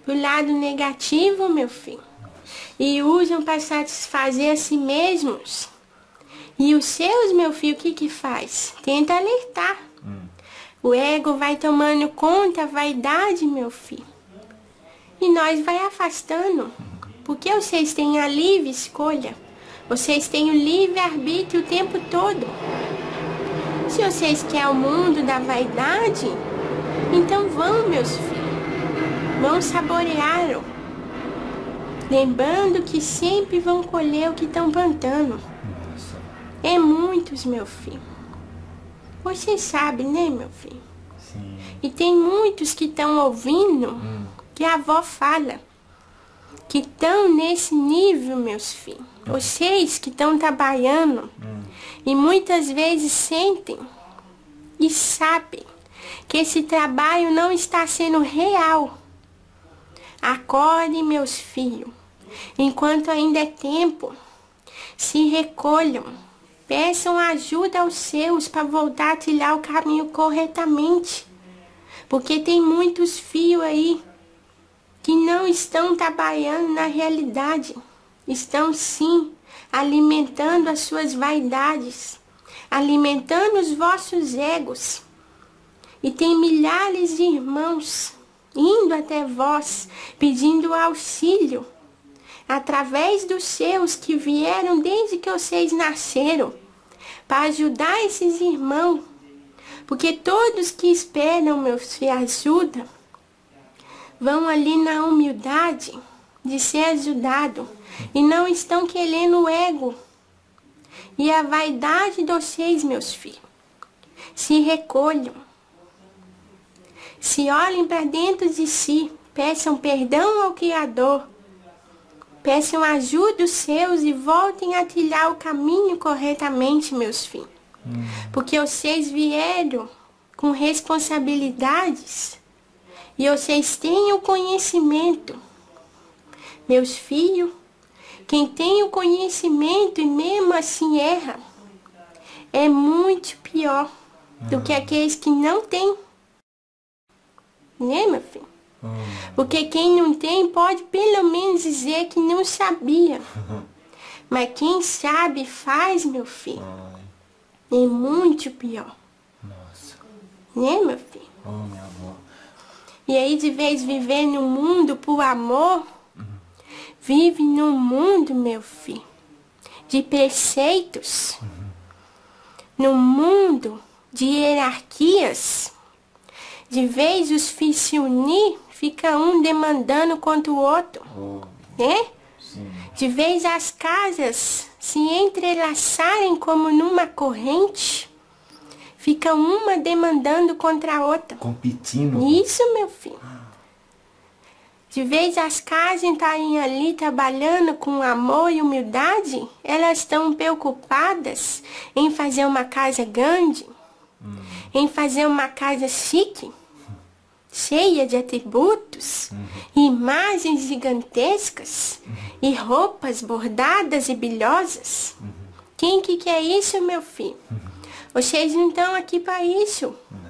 [SPEAKER 1] pro lado negativo, meu filho. E usam para satisfazer a si mesmos. E os seus, meu filho, o que que faz? Tenta alertar. Hum. O ego vai tomando conta, a vaidade, meu filho. E nós vai afastando. Porque vocês têm a livre escolha. Vocês têm o livre arbítrio o tempo todo. Se vocês querem o mundo da vaidade, então vão, meus filhos. Vão saborear. Lembrando que sempre vão colher o que estão plantando. Nossa. É muitos, meu filho. Você sabe, né, meu filho? Sim. E tem muitos que estão ouvindo hum. que a avó fala. Que estão nesse nível, meus filhos. Hum. Vocês que estão trabalhando. Hum. E muitas vezes sentem e sabem que esse trabalho não está sendo real. Acordem, meus filhos, enquanto ainda é tempo. Se recolham, peçam ajuda aos seus para voltar a trilhar o caminho corretamente. Porque tem muitos fios aí que não estão trabalhando na realidade. Estão sim alimentando as suas vaidades, alimentando os vossos egos. E tem milhares de irmãos indo até vós, pedindo auxílio, através dos seus que vieram desde que vocês nasceram, para ajudar esses irmãos. Porque todos que esperam, meus filhos, ajuda, vão ali na humildade de ser ajudado, e não estão querendo o ego e a vaidade de vocês, meus filhos. Se recolham, se olhem para dentro de si, peçam perdão ao Criador, peçam ajuda aos seus e voltem a trilhar o caminho corretamente, meus filhos. Hum. Porque vocês vieram com responsabilidades e vocês têm o conhecimento. Meus filhos, quem tem o conhecimento e mesmo assim erra, é muito pior do que aqueles que não têm. Né, meu filho? Porque quem não tem pode pelo menos dizer que não sabia. Mas quem sabe faz, meu filho. É muito pior. Nossa. Né, meu filho?
[SPEAKER 2] Oh, minha avó.
[SPEAKER 1] E aí, de vez de viver no mundo por amor, vive num mundo, meu filho, de preceitos, uhum. num mundo de hierarquias. De vez os filhos se unir, fica um demandando contra o outro, oh. né? Sim. De vez as casas se entrelaçarem como numa corrente, fica uma demandando contra a outra.
[SPEAKER 2] Competindo.
[SPEAKER 1] Isso, meu filho. De vez as casas estarem ali trabalhando com amor e humildade, elas estão preocupadas em fazer uma casa grande, hum. em fazer uma casa chique, cheia de atributos, uhum. imagens gigantescas uhum. e roupas bordadas e brilhosas. Uhum. Quem que quer isso, meu filho? Uhum. Vocês não estão aqui para isso.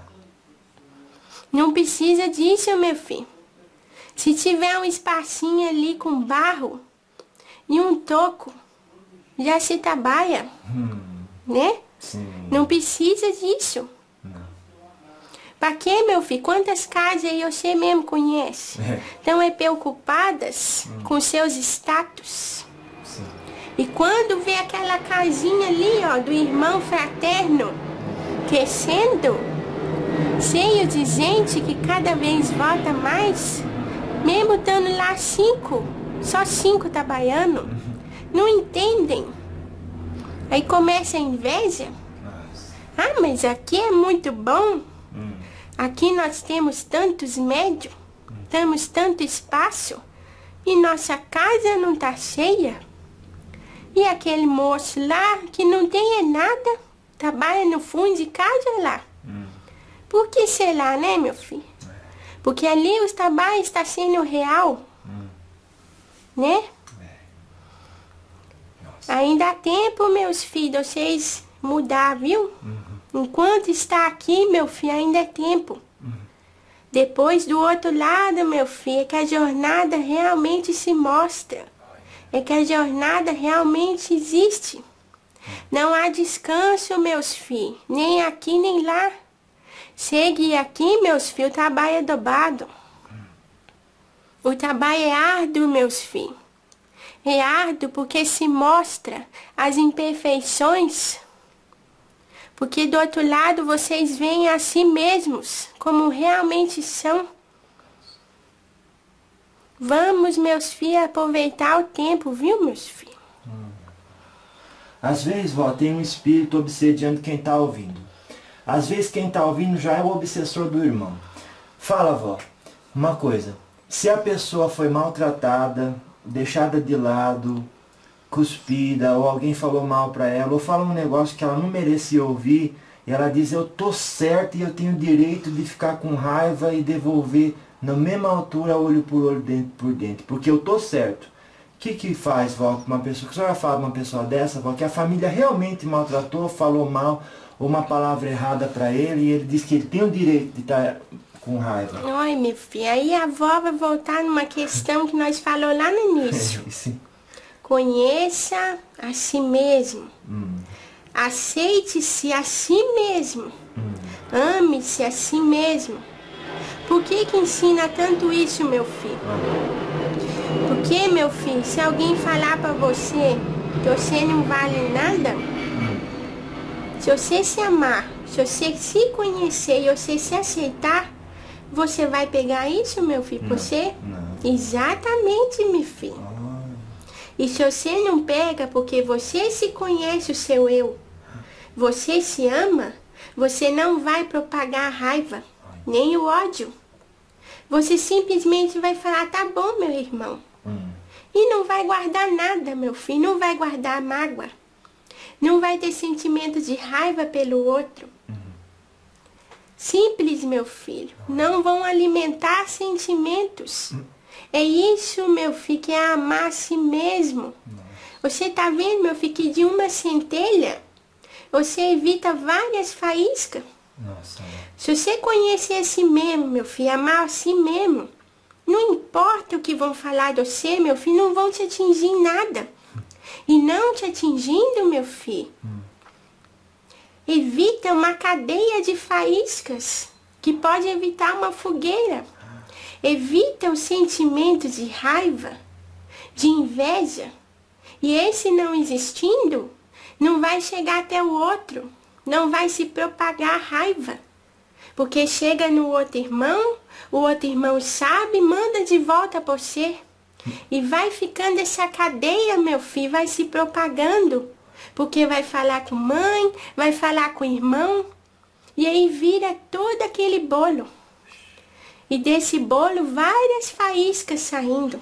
[SPEAKER 1] Não. não precisa disso, meu filho. Se tiver um espacinho ali com barro e um toco, já se trabalha, hum. né? Sim. Não precisa disso. Para quê, meu filho? Quantas casas aí você mesmo conhece? É. Estão aí preocupadas hum. com seus status. Sim. E quando vê aquela casinha ali, ó, do irmão fraterno crescendo, cheio de gente que cada vez volta mais, mesmo estando lá cinco, só cinco trabalhando, uhum. não entendem. Aí começa a inveja. Nossa. Ah, mas aqui é muito bom. Hum. Aqui nós temos tantos médios, hum. temos tanto espaço, e nossa casa não está cheia. E aquele moço lá, que não tem é nada, trabalha no fundo de casa lá. Hum. Por que será, né, meu filho? Porque ali os trabalhos estão sendo real, hum. né? É. Ainda há tempo, meus filhos, vocês mudar, viu? Uhum. Enquanto está aqui, meu filho, ainda é tempo uhum. Depois do outro lado, meu filho, é que a jornada realmente se mostra. É que a jornada realmente existe. Não há descanso, meus filhos, nem aqui nem lá. Segue aqui, meus filhos, o trabalho é dobrado. O trabalho é árduo, meus filhos. É árduo porque se mostra as imperfeições. Porque do outro lado vocês veem a si mesmos como realmente são. Vamos, meus filhos, aproveitar o tempo, viu, meus filhos?
[SPEAKER 2] Hum. Às vezes, vó, tem um espírito obsediando quem está ouvindo. Às vezes quem está ouvindo já é o obsessor do irmão. Fala, vó, uma coisa. Se a pessoa foi maltratada, deixada de lado, cuspida, ou alguém falou mal para ela, ou fala um negócio que ela não merecia ouvir, e ela diz, eu tô certa e eu tenho direito de ficar com raiva e devolver na mesma altura, olho por olho, dente por dente, porque eu tô certo. O que que faz, vó, uma pessoa, que a senhora fala de uma pessoa dessa, vó, que a família realmente maltratou, falou mal, ou uma palavra errada para ele, e ele diz que ele tem o direito de estar com raiva.
[SPEAKER 1] Ai, meu filho, aí a avó vai voltar numa questão que nós falamos lá no início.
[SPEAKER 2] Sim.
[SPEAKER 1] Conheça a si mesmo.
[SPEAKER 2] Hum.
[SPEAKER 1] Aceite-se a si mesmo.
[SPEAKER 2] Hum.
[SPEAKER 1] Ame-se a si mesmo. Por que que ensina tanto isso, meu filho?
[SPEAKER 2] Ah.
[SPEAKER 1] Porque, meu filho, se alguém falar pra você que você não vale nada,
[SPEAKER 2] Hum.
[SPEAKER 1] se você se amar, se você se conhecer e você se aceitar, você vai pegar isso, meu filho, por você?
[SPEAKER 2] Não.
[SPEAKER 1] Exatamente, meu filho.
[SPEAKER 2] Ah.
[SPEAKER 1] E se você não pega porque você se conhece o seu eu, você se ama, você não vai propagar a raiva, nem o ódio. Você simplesmente vai falar, tá bom, meu irmão.
[SPEAKER 2] Hum.
[SPEAKER 1] E não vai guardar nada, meu filho, não vai guardar mágoa. Não vai ter sentimento de raiva pelo outro.
[SPEAKER 2] Hum.
[SPEAKER 1] Simples, meu filho. Não vão alimentar sentimentos. Hum. É isso, meu filho, que é amar a si mesmo. Nossa. Você tá vendo, meu filho, que de uma centelha você evita várias faíscas.
[SPEAKER 2] Nossa.
[SPEAKER 1] Se você conhecer a si mesmo, meu filho, amar a si mesmo, não importa o que vão falar de você, meu filho, não vão te atingir em nada. E não te atingindo, meu filho, hum. evita uma cadeia de faíscas que pode evitar uma fogueira. Evita o sentimento de raiva, de inveja. E esse não existindo, não vai chegar até o outro. Não vai se propagar raiva. Porque chega no outro irmão, o outro irmão sabe, manda de volta para você. E vai ficando essa cadeia, meu filho, vai se propagando. Porque vai falar com mãe, vai falar com irmão. E aí vira todo aquele bolo. E desse bolo várias faíscas saindo.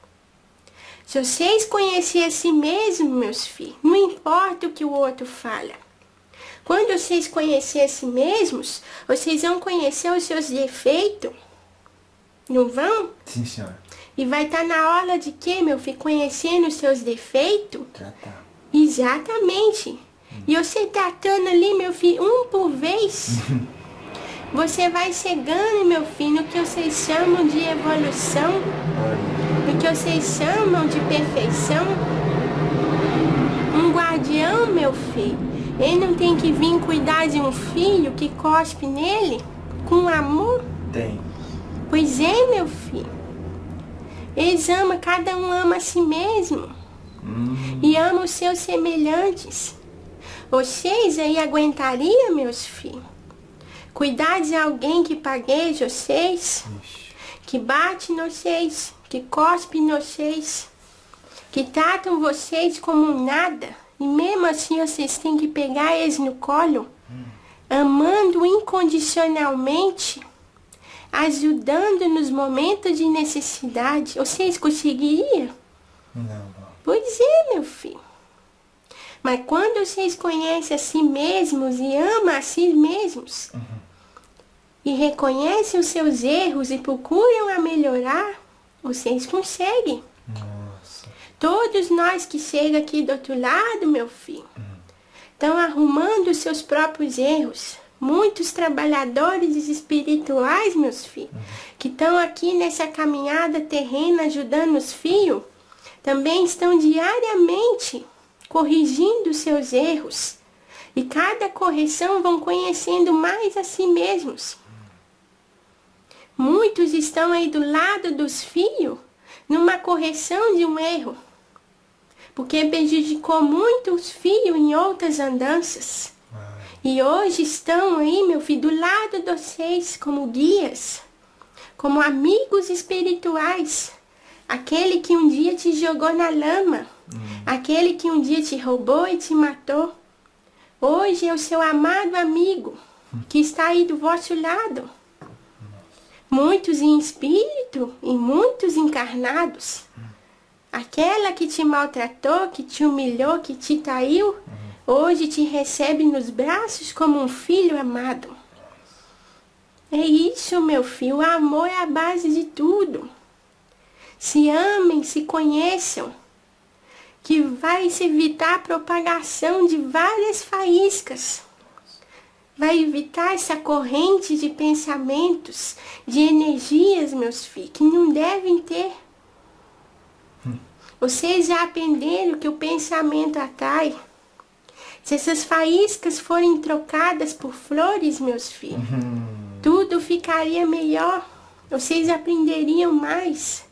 [SPEAKER 1] Se vocês conhecerem a si mesmos, meus filhos, não importa o que o outro fala. Quando vocês conhecerem a si mesmos, vocês vão conhecer os seus defeitos. Não vão?
[SPEAKER 2] Sim, senhora.
[SPEAKER 1] E vai estar na hora de quê, meu filho? Conhecendo os seus defeitos?
[SPEAKER 2] Tratar.
[SPEAKER 1] Exatamente. Hum. E você tratando ali, meu filho, um por vez... Você vai chegando, meu filho, no que vocês chamam de evolução, no que vocês chamam de perfeição. Um guardião, meu filho, ele não tem que vir cuidar de um filho que cospe nele com amor?
[SPEAKER 2] Tem.
[SPEAKER 1] Pois é, meu filho. Eles amam, cada um ama a si mesmo. Hum. E ama os seus semelhantes. Vocês aí aguentariam, meus filhos? Cuidar de alguém que pagueja vocês, que bate em vocês, que cospe em vocês, que tratam vocês como nada. E mesmo assim vocês têm que pegar eles no colo, hum. amando incondicionalmente, ajudando nos momentos de necessidade. Vocês conseguiriam?
[SPEAKER 2] Não.
[SPEAKER 1] Pois é, meu filho. Mas quando vocês conhecem a si mesmos e amam a si mesmos, uhum. e reconhecem os seus erros e procuram a melhorar, vocês conseguem.
[SPEAKER 2] Nossa.
[SPEAKER 1] Todos nós que chegam aqui do outro lado, meu filho, uhum. estão arrumando os seus próprios erros, muitos trabalhadores espirituais, meus filhos, uhum. que estão aqui nessa caminhada terrena ajudando os filhos, também estão diariamente corrigindo seus erros. E cada correção vão conhecendo mais a si mesmos. Muitos estão aí do lado dos filhos, numa correção de um erro, porque prejudicou muitos filhos em outras andanças. E hoje estão aí, meu filho, do lado de vocês como guias, como amigos espirituais. Aquele que um dia te jogou na lama, hum. aquele que um dia te roubou e te matou. Hoje é o seu amado amigo que está aí do vosso lado. Muitos em espírito e muitos encarnados. Aquela que te maltratou, que te humilhou, que te traiu, hoje te recebe nos braços como um filho amado. É isso, meu filho, o amor é a base de tudo. Se amem, se conheçam, que vai se evitar a propagação de várias faíscas. Vai evitar essa corrente de pensamentos, de energias, meus filhos, que não devem ter. Hum. Vocês já aprenderam que o pensamento atrai. Se essas faíscas forem trocadas por flores, meus filhos, uhum. tudo ficaria melhor. Vocês aprenderiam mais.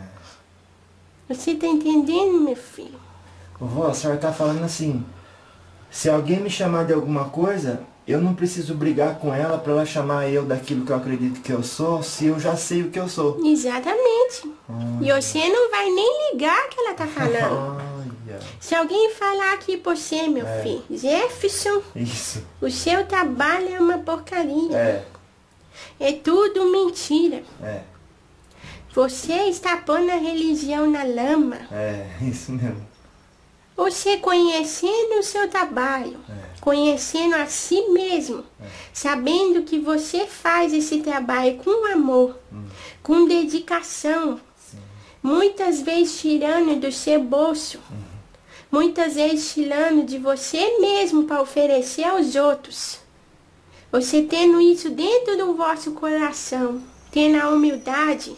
[SPEAKER 1] É. Você está entendendo, meu filho?
[SPEAKER 2] Vovó, a senhora está falando assim, se alguém me chamar de alguma coisa, eu não preciso brigar com ela para ela chamar eu daquilo que eu acredito que eu sou, se eu já sei o que eu sou.
[SPEAKER 1] Exatamente. Olha. E você não vai nem ligar que ela está falando. Olha. Se alguém falar aqui por você, meu é. filho, Jefferson,
[SPEAKER 2] Isso.
[SPEAKER 1] o seu trabalho é uma porcaria.
[SPEAKER 2] É.
[SPEAKER 1] É tudo mentira.
[SPEAKER 2] É.
[SPEAKER 1] Você está pondo a religião na lama.
[SPEAKER 2] É, isso mesmo.
[SPEAKER 1] Você conhecendo o seu trabalho, é. conhecendo a si mesmo, é. sabendo que você faz esse trabalho com amor, hum. com dedicação, Sim. muitas vezes tirando do seu bolso, uhum. muitas vezes tirando de você mesmo para oferecer aos outros. Você tendo isso dentro do vosso coração, tendo a humildade,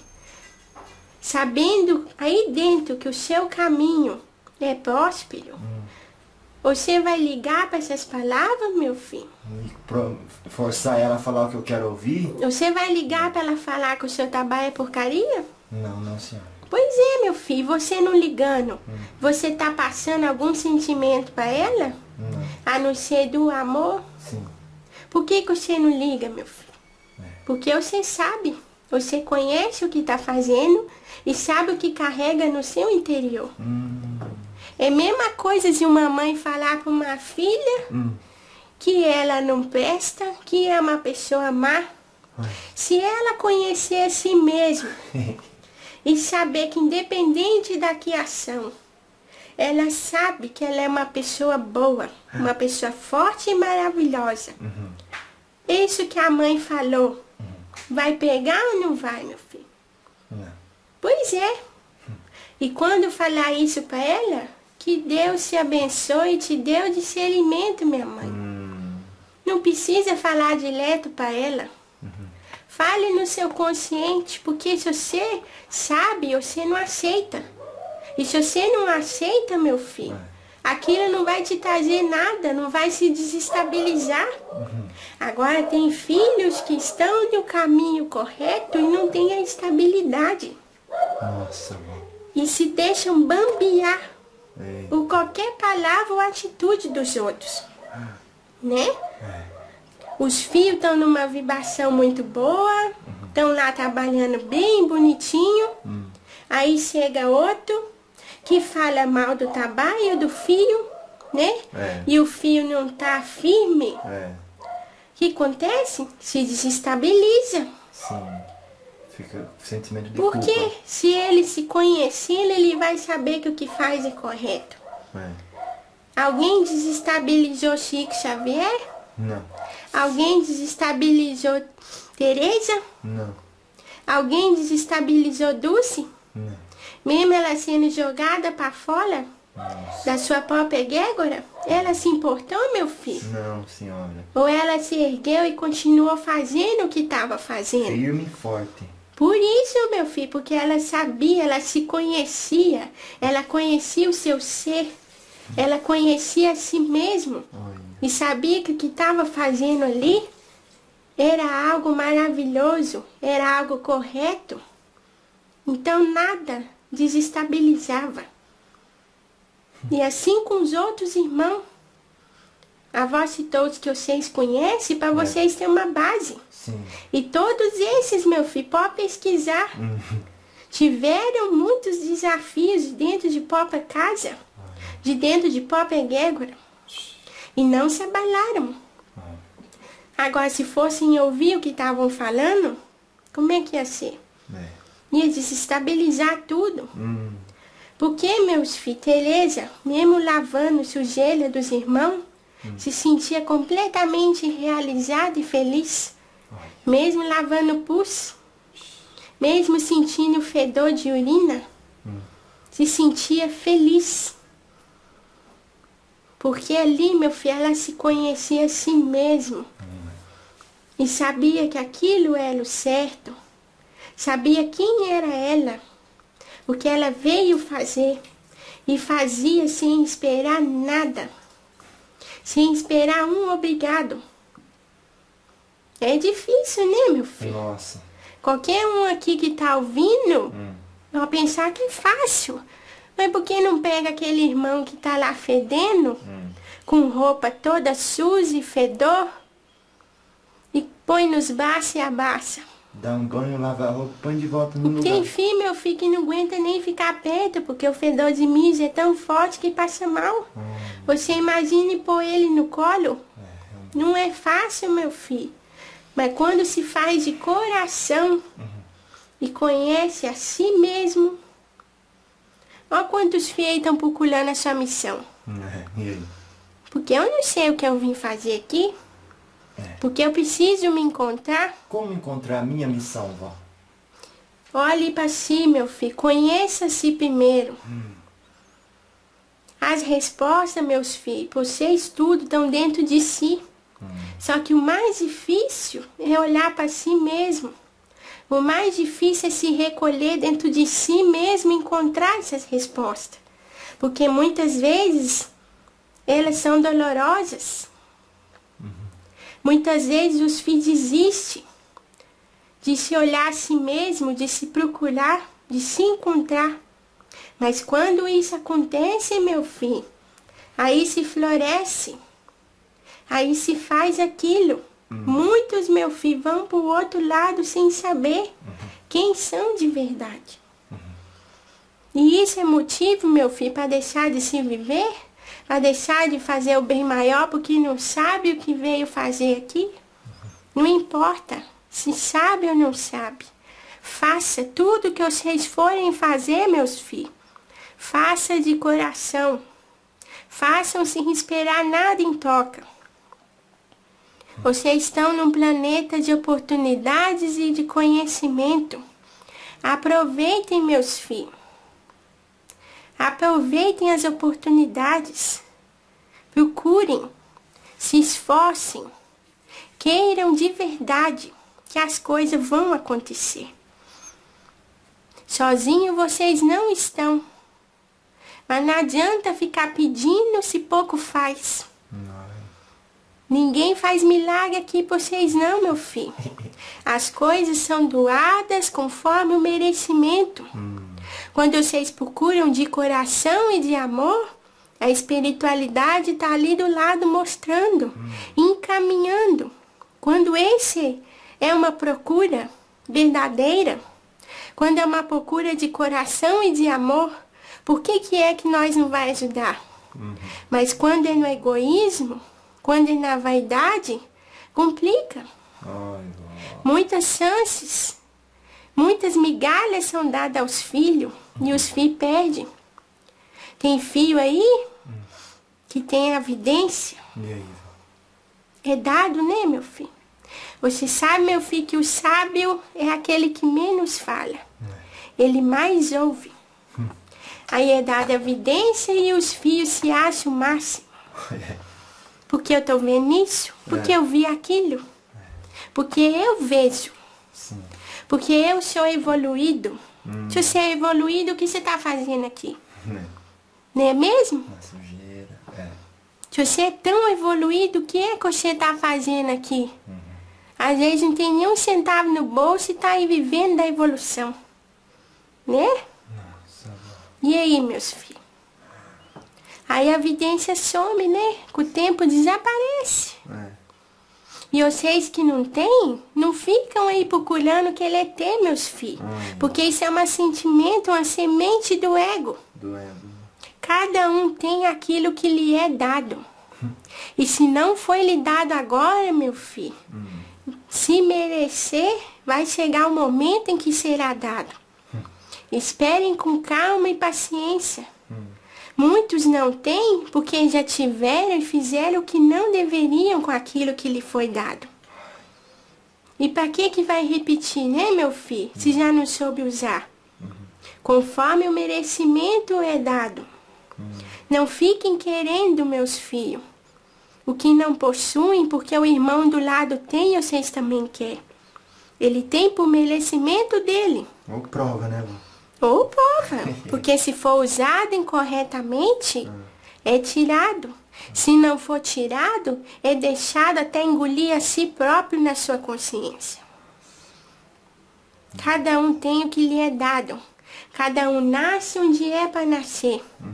[SPEAKER 1] sabendo aí dentro que o seu caminho é próspero, hum. você vai ligar para essas palavras, meu filho?
[SPEAKER 2] Forçar ela a falar o que eu quero ouvir?
[SPEAKER 1] Você vai ligar para ela falar que o seu trabalho é porcaria?
[SPEAKER 2] Não, não, senhora.
[SPEAKER 1] Pois é, meu filho, você não ligando, hum. você tá passando algum sentimento para ela?
[SPEAKER 2] Não.
[SPEAKER 1] A não ser do amor?
[SPEAKER 2] Sim.
[SPEAKER 1] Por que, que você não liga, meu filho?
[SPEAKER 2] É.
[SPEAKER 1] Porque você sabe, você conhece o que está fazendo e sabe o que carrega no seu interior.
[SPEAKER 2] Hum.
[SPEAKER 1] É a mesma coisa de uma mãe falar para uma filha hum. que ela não presta, que é uma pessoa má. Ai. Se ela conhecer a si mesma e saber que independente da criação, ela sabe que ela é uma pessoa boa, uma pessoa forte e maravilhosa. Uhum. Isso que a mãe falou, uhum. vai pegar ou não vai, meu filho? Não. Pois é. Uhum. E quando falar isso para ela, que Deus te abençoe e te dê o discernimento, minha mãe. Hum. Não precisa falar direto para ela. Uhum. Fale no seu consciente, porque se você sabe, você não aceita. E se você não aceita, meu filho, é. aquilo não vai te trazer nada, não vai se desestabilizar. Uhum. Agora tem filhos que estão no caminho correto e não têm a estabilidade.
[SPEAKER 2] Nossa, mãe.
[SPEAKER 1] E se deixam bambear Ei. por qualquer palavra ou atitude dos outros. Né? É. Os filhos estão numa vibração muito boa, estão uhum. lá trabalhando bem bonitinho. Uhum. Aí chega outro que fala mal do trabalho do filho, né? É. E o filho não tá firme. É. O que acontece? Se desestabiliza.
[SPEAKER 2] Sim. Fica sentimento de
[SPEAKER 1] Porque
[SPEAKER 2] culpa.
[SPEAKER 1] se ele se conhecendo, ele vai saber que o que faz é correto. É. Alguém desestabilizou Chico Xavier?
[SPEAKER 2] Não.
[SPEAKER 1] Alguém desestabilizou Teresa?
[SPEAKER 2] Não.
[SPEAKER 1] Alguém desestabilizou Dulce?
[SPEAKER 2] Não.
[SPEAKER 1] Mesmo ela sendo jogada para fora
[SPEAKER 2] Nossa.
[SPEAKER 1] Da sua própria egrégora? Ela se importou, meu filho?
[SPEAKER 2] Não, senhora.
[SPEAKER 1] Ou ela se ergueu e continuou fazendo o que estava fazendo?
[SPEAKER 2] Firme e forte.
[SPEAKER 1] Por isso, meu filho, porque ela sabia, ela se conhecia, ela conhecia o seu ser, ela conhecia a si mesmo.
[SPEAKER 2] Olha.
[SPEAKER 1] E sabia que o que estava fazendo ali era algo maravilhoso, era algo correto. Então nada desestabilizava. E assim com os outros irmãos. A vós citou os que vocês conhecem para vocês terem uma base.
[SPEAKER 2] Sim.
[SPEAKER 1] E todos esses, meu filho, pode pesquisar.
[SPEAKER 2] Uhum.
[SPEAKER 1] Tiveram muitos desafios dentro de própria casa, de dentro de própria egrégora. E não se abalaram. Agora, se fossem ouvir o que estavam falando, como é que ia ser?
[SPEAKER 2] É.
[SPEAKER 1] Ia desestabilizar tudo.
[SPEAKER 2] Hum.
[SPEAKER 1] Porque, meus filhos, Teresa, mesmo lavando sujeira dos irmãos, hum. se sentia completamente realizada e feliz.
[SPEAKER 2] Olha.
[SPEAKER 1] Mesmo lavando pus, mesmo sentindo o fedor de urina,
[SPEAKER 2] Hum.
[SPEAKER 1] se sentia feliz. Porque ali, meu filho, ela se conhecia a si mesmo.
[SPEAKER 2] Hum.
[SPEAKER 1] E sabia que aquilo era o certo. Sabia quem era ela. O que ela veio fazer. E fazia sem esperar nada. Sem esperar um obrigado. É difícil, né, meu filho?
[SPEAKER 2] Nossa.
[SPEAKER 1] Qualquer um aqui que tá ouvindo,
[SPEAKER 2] Hum.
[SPEAKER 1] vai pensar que é fácil. Mas por que não pega aquele irmão que tá lá fedendo,
[SPEAKER 2] Hum.
[SPEAKER 1] com roupa toda suja e fedor, e põe nos braços e abaça?
[SPEAKER 2] Dá um banho, lava a roupa, põe de volta no
[SPEAKER 1] Tem
[SPEAKER 2] lugar.
[SPEAKER 1] filho, meu filho, que não aguenta nem ficar perto, porque o fedor de mijo é tão forte que passa mal.
[SPEAKER 2] Hum.
[SPEAKER 1] Você imagine pôr ele no colo?
[SPEAKER 2] É,
[SPEAKER 1] Não é fácil, meu filho. Mas quando se faz de coração
[SPEAKER 2] Uhum.
[SPEAKER 1] e conhece a si mesmo, olha quantos fiéis estão procurando a sua missão.
[SPEAKER 2] é. E aí?
[SPEAKER 1] Porque eu não sei o que eu vim fazer aqui.
[SPEAKER 2] É.
[SPEAKER 1] Porque eu preciso me encontrar.
[SPEAKER 2] Como encontrar a minha missão, vó?
[SPEAKER 1] Olhe para si, meu filho. Conheça-se primeiro.
[SPEAKER 2] Hum.
[SPEAKER 1] As respostas, meus filhos, vocês tudo estão dentro de si.
[SPEAKER 2] Hum.
[SPEAKER 1] Só que o mais difícil é olhar para si mesmo. O mais difícil é se recolher dentro de si mesmo e encontrar essas respostas. Porque muitas vezes elas são dolorosas.
[SPEAKER 2] Uhum.
[SPEAKER 1] Muitas vezes os filhos desistem de se olhar a si mesmo, de se procurar, de se encontrar. Mas quando isso acontece, meu filho, aí se floresce. Aí se faz aquilo. Uhum. Muitos, meu filho, vão para o outro lado sem saber uhum. quem são de verdade. Uhum. E isso é motivo, meu filho, para deixar de se viver? Para deixar de fazer o bem maior porque não sabe o que veio fazer aqui? Uhum. Não importa se sabe ou não sabe. Faça tudo que vocês forem fazer, meus filhos. Faça de coração. Façam sem esperar nada em troca. Vocês estão num planeta de oportunidades e de conhecimento. Aproveitem, meus filhos. Aproveitem as oportunidades. Procurem. Se esforcem. Queiram de verdade que as coisas vão acontecer. Sozinho vocês não estão. Mas não adianta ficar pedindo se pouco faz. Ninguém faz milagre aqui por vocês não, meu filho. As coisas são doadas conforme o merecimento. Hum. Quando vocês procuram de coração e de amor, a espiritualidade está ali do lado mostrando, hum. encaminhando. Quando esse é uma procura verdadeira, quando é uma procura de coração e de amor, por que que é que nós não vai ajudar? Hum. Mas quando é no egoísmo, quando é na vaidade, complica. Ai, muitas chances, muitas migalhas são dadas aos filhos uhum. e os filhos perdem. Tem filho aí uhum. que tem evidência. E aí? É dado, né, meu filho? Você sabe, meu filho, que o sábio é aquele que menos fala. É. Ele mais ouve. Hum. Aí é dada a evidência e os fios se acham o máximo. Porque eu tô vendo isso, porque
[SPEAKER 2] É.
[SPEAKER 1] eu vi aquilo, porque eu vejo,
[SPEAKER 2] Sim.
[SPEAKER 1] porque eu sou evoluído.
[SPEAKER 2] Hum.
[SPEAKER 1] Se você é evoluído, o que você tá fazendo aqui?
[SPEAKER 2] É.
[SPEAKER 1] Não é mesmo?
[SPEAKER 2] Uma sujeira. É.
[SPEAKER 1] Se você é tão evoluído, o que é que você tá fazendo aqui?
[SPEAKER 2] Uhum.
[SPEAKER 1] Às vezes não tem nem um centavo no bolso e tá aí vivendo da evolução. Né?
[SPEAKER 2] Nossa, avó.
[SPEAKER 1] E aí, meus filhos? Aí a evidência some, né? Com o tempo desaparece.
[SPEAKER 2] É.
[SPEAKER 1] E vocês que não têm, não ficam aí procurando que ele é ter, meus filhos.
[SPEAKER 2] Hum.
[SPEAKER 1] Porque isso é um sentimento, uma semente do ego.
[SPEAKER 2] Doendo.
[SPEAKER 1] Cada um tem aquilo que lhe é dado. E se não foi lhe dado agora, meu filho,
[SPEAKER 2] Hum.
[SPEAKER 1] se merecer, vai chegar o momento em que será dado.
[SPEAKER 2] Hum.
[SPEAKER 1] Esperem com calma e paciência.
[SPEAKER 2] Hum.
[SPEAKER 1] Muitos não têm porque já tiveram e fizeram o que não deveriam com aquilo que lhe foi dado. E para que que vai repetir, né, meu filho, se já não soube usar?
[SPEAKER 2] Uhum.
[SPEAKER 1] Conforme o merecimento é dado.
[SPEAKER 2] Uhum.
[SPEAKER 1] Não fiquem querendo, meus filhos, o que não possuem, porque o irmão do lado tem, vocês também querem. Ele tem por merecimento dele.
[SPEAKER 2] Ou prova, né, avó?
[SPEAKER 1] Ou prova, porque se for usado incorretamente, é tirado. Se não for tirado, é deixado até engolir a si próprio na sua consciência. Cada um tem o que lhe é dado. Cada um nasce onde é para nascer.
[SPEAKER 2] Uhum.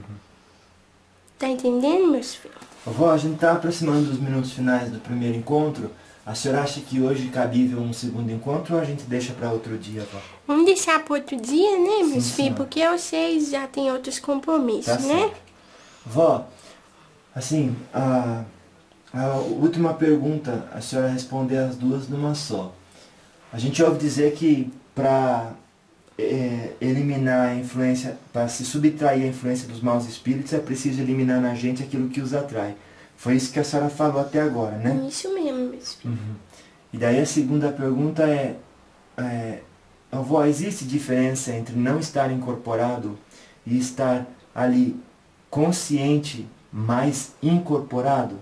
[SPEAKER 1] Tá entendendo, meus filhos?
[SPEAKER 2] Vovó, a gente está aproximando dos minutos finais do primeiro encontro. A senhora acha que hoje é cabível um segundo encontro ou a gente deixa para outro dia, vó?
[SPEAKER 1] Vamos deixar para outro dia, né, meus
[SPEAKER 2] Sim,
[SPEAKER 1] filhos?
[SPEAKER 2] senhora.
[SPEAKER 1] Porque vocês já têm outros compromissos,
[SPEAKER 2] Tá
[SPEAKER 1] né?
[SPEAKER 2] certo. Vó, assim, a, a última pergunta, a senhora responder as duas numa só. A gente ouve dizer que para é, eliminar a influência, para se subtrair a influência dos maus espíritos, é preciso eliminar na gente aquilo que os atrai. Foi isso que a senhora falou até agora, né?
[SPEAKER 1] Isso mesmo, meus filhos.
[SPEAKER 2] Uhum. E daí a segunda pergunta é, é, avó, existe diferença entre não estar incorporado e estar ali consciente, mas incorporado?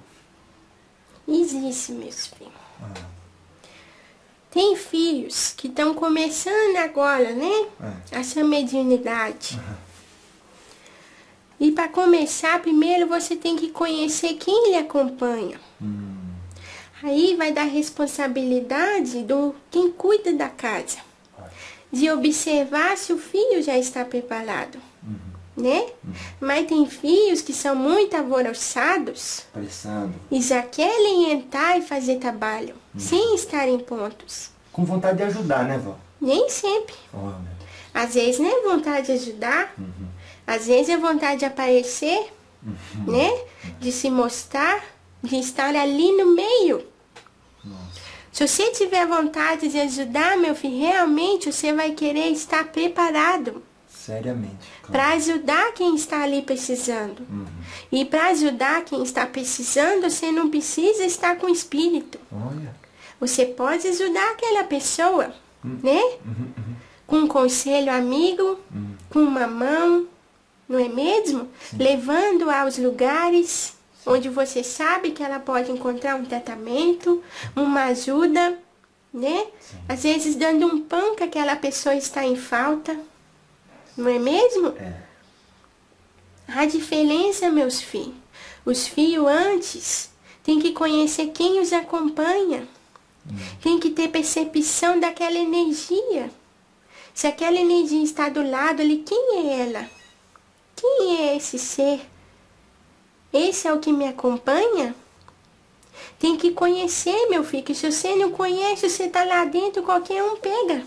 [SPEAKER 1] Existe, meus filhos.
[SPEAKER 2] Ah,
[SPEAKER 1] Tem filhos que estão começando agora, né?
[SPEAKER 2] é.
[SPEAKER 1] Essa mediunidade.
[SPEAKER 2] Uhum.
[SPEAKER 1] E para começar, primeiro você tem que conhecer quem lhe acompanha.
[SPEAKER 2] Hum.
[SPEAKER 1] Aí vai dar responsabilidade do quem cuida da casa. De observar se o filho já está preparado.
[SPEAKER 2] Uhum.
[SPEAKER 1] Né?
[SPEAKER 2] Uhum.
[SPEAKER 1] Mas tem filhos que são muito alvoroçados
[SPEAKER 2] Apressado.
[SPEAKER 1] e já querem entrar e fazer trabalho,
[SPEAKER 2] Uhum.
[SPEAKER 1] sem estar em pontos.
[SPEAKER 2] Com vontade de ajudar, né, vó?
[SPEAKER 1] Nem sempre.
[SPEAKER 2] Oh, meu Deus.
[SPEAKER 1] Às vezes não é vontade de ajudar,
[SPEAKER 2] Uhum.
[SPEAKER 1] às vezes é vontade de aparecer,
[SPEAKER 2] Uhum.
[SPEAKER 1] né? De se mostrar, de estar ali no meio.
[SPEAKER 2] Nossa.
[SPEAKER 1] Se você tiver vontade de ajudar, meu filho, realmente você vai querer estar preparado
[SPEAKER 2] Seriamente.
[SPEAKER 1] para ajudar quem está ali precisando.
[SPEAKER 2] Uhum.
[SPEAKER 1] E para ajudar quem está precisando, você não precisa estar com espírito.
[SPEAKER 2] Olha.
[SPEAKER 1] Você pode ajudar aquela pessoa,
[SPEAKER 2] Uhum.
[SPEAKER 1] né?
[SPEAKER 2] Uhum. Uhum.
[SPEAKER 1] Com um conselho amigo,
[SPEAKER 2] Uhum.
[SPEAKER 1] com uma mão, não é mesmo?
[SPEAKER 2] Sim.
[SPEAKER 1] Levando aos lugares onde você sabe que ela pode encontrar um tratamento, uma ajuda, né?
[SPEAKER 2] Sim.
[SPEAKER 1] Às vezes dando um pão que aquela pessoa está em falta, não é mesmo?
[SPEAKER 2] É.
[SPEAKER 1] A diferença, meus filhos, os filhos antes têm que conhecer quem os acompanha,
[SPEAKER 2] Hum.
[SPEAKER 1] tem que ter percepção daquela energia. Se aquela energia está do lado ali, quem é ela? Quem é esse ser? Esse é o que me acompanha? Tem que conhecer, meu filho, que se você não conhece, você está lá dentro, qualquer um pega.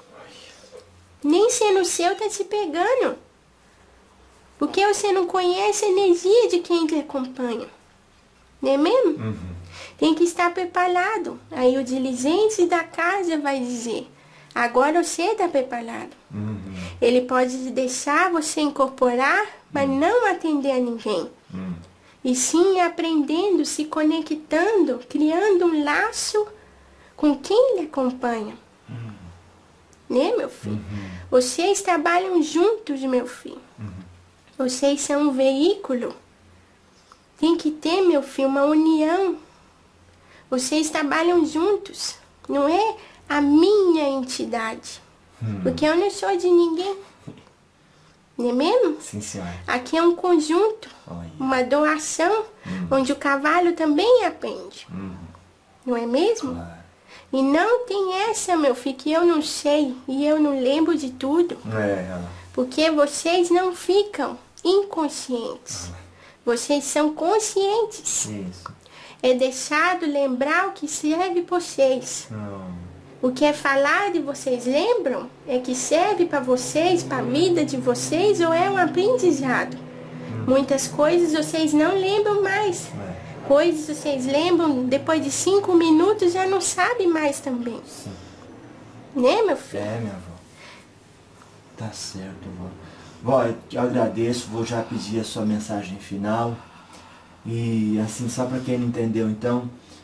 [SPEAKER 1] Nem sendo seu, tá te pegando. Porque você não conhece a energia de quem te acompanha. Não é mesmo?
[SPEAKER 2] Uhum.
[SPEAKER 1] Tem que estar preparado. Aí o diligente da casa vai dizer, agora você está preparado.
[SPEAKER 2] Uhum.
[SPEAKER 1] Ele pode deixar você incorporar, mas não atender a ninguém.
[SPEAKER 2] Uhum.
[SPEAKER 1] E sim aprendendo, se conectando, criando um laço com quem lhe acompanha. Né, meu filho?
[SPEAKER 2] Uhum.
[SPEAKER 1] Vocês trabalham juntos, meu filho.
[SPEAKER 2] Uhum.
[SPEAKER 1] Vocês são um veículo. Tem que ter, meu filho, uma união. Vocês trabalham juntos. Não é a minha entidade. Hum. Porque eu não sou de ninguém. Não é mesmo?
[SPEAKER 2] Sim, senhora.
[SPEAKER 1] Aqui é um conjunto.
[SPEAKER 2] Olha.
[SPEAKER 1] Uma doação. Hum. Onde o cavalo também aprende. Hum. Não é mesmo?
[SPEAKER 2] Claro.
[SPEAKER 1] E não tem essa, meu filho, que eu não sei. E eu não lembro de tudo.
[SPEAKER 2] É.
[SPEAKER 1] Porque vocês não ficam inconscientes. Ah. Vocês são conscientes.
[SPEAKER 2] Isso.
[SPEAKER 1] É deixado lembrar o que serve para vocês.
[SPEAKER 2] Não.
[SPEAKER 1] O que é falado e vocês lembram é que serve para vocês, para a vida de vocês, ou é um aprendizado. Hum. Muitas coisas vocês não lembram mais. É. Coisas vocês lembram, depois de cinco minutos já não sabe mais também.
[SPEAKER 2] Sim.
[SPEAKER 1] Né, meu filho?
[SPEAKER 2] É, minha avó. Tá certo, vó. Vó, eu te agradeço, vou já pedir a sua mensagem final. E assim, só para quem não entendeu, então,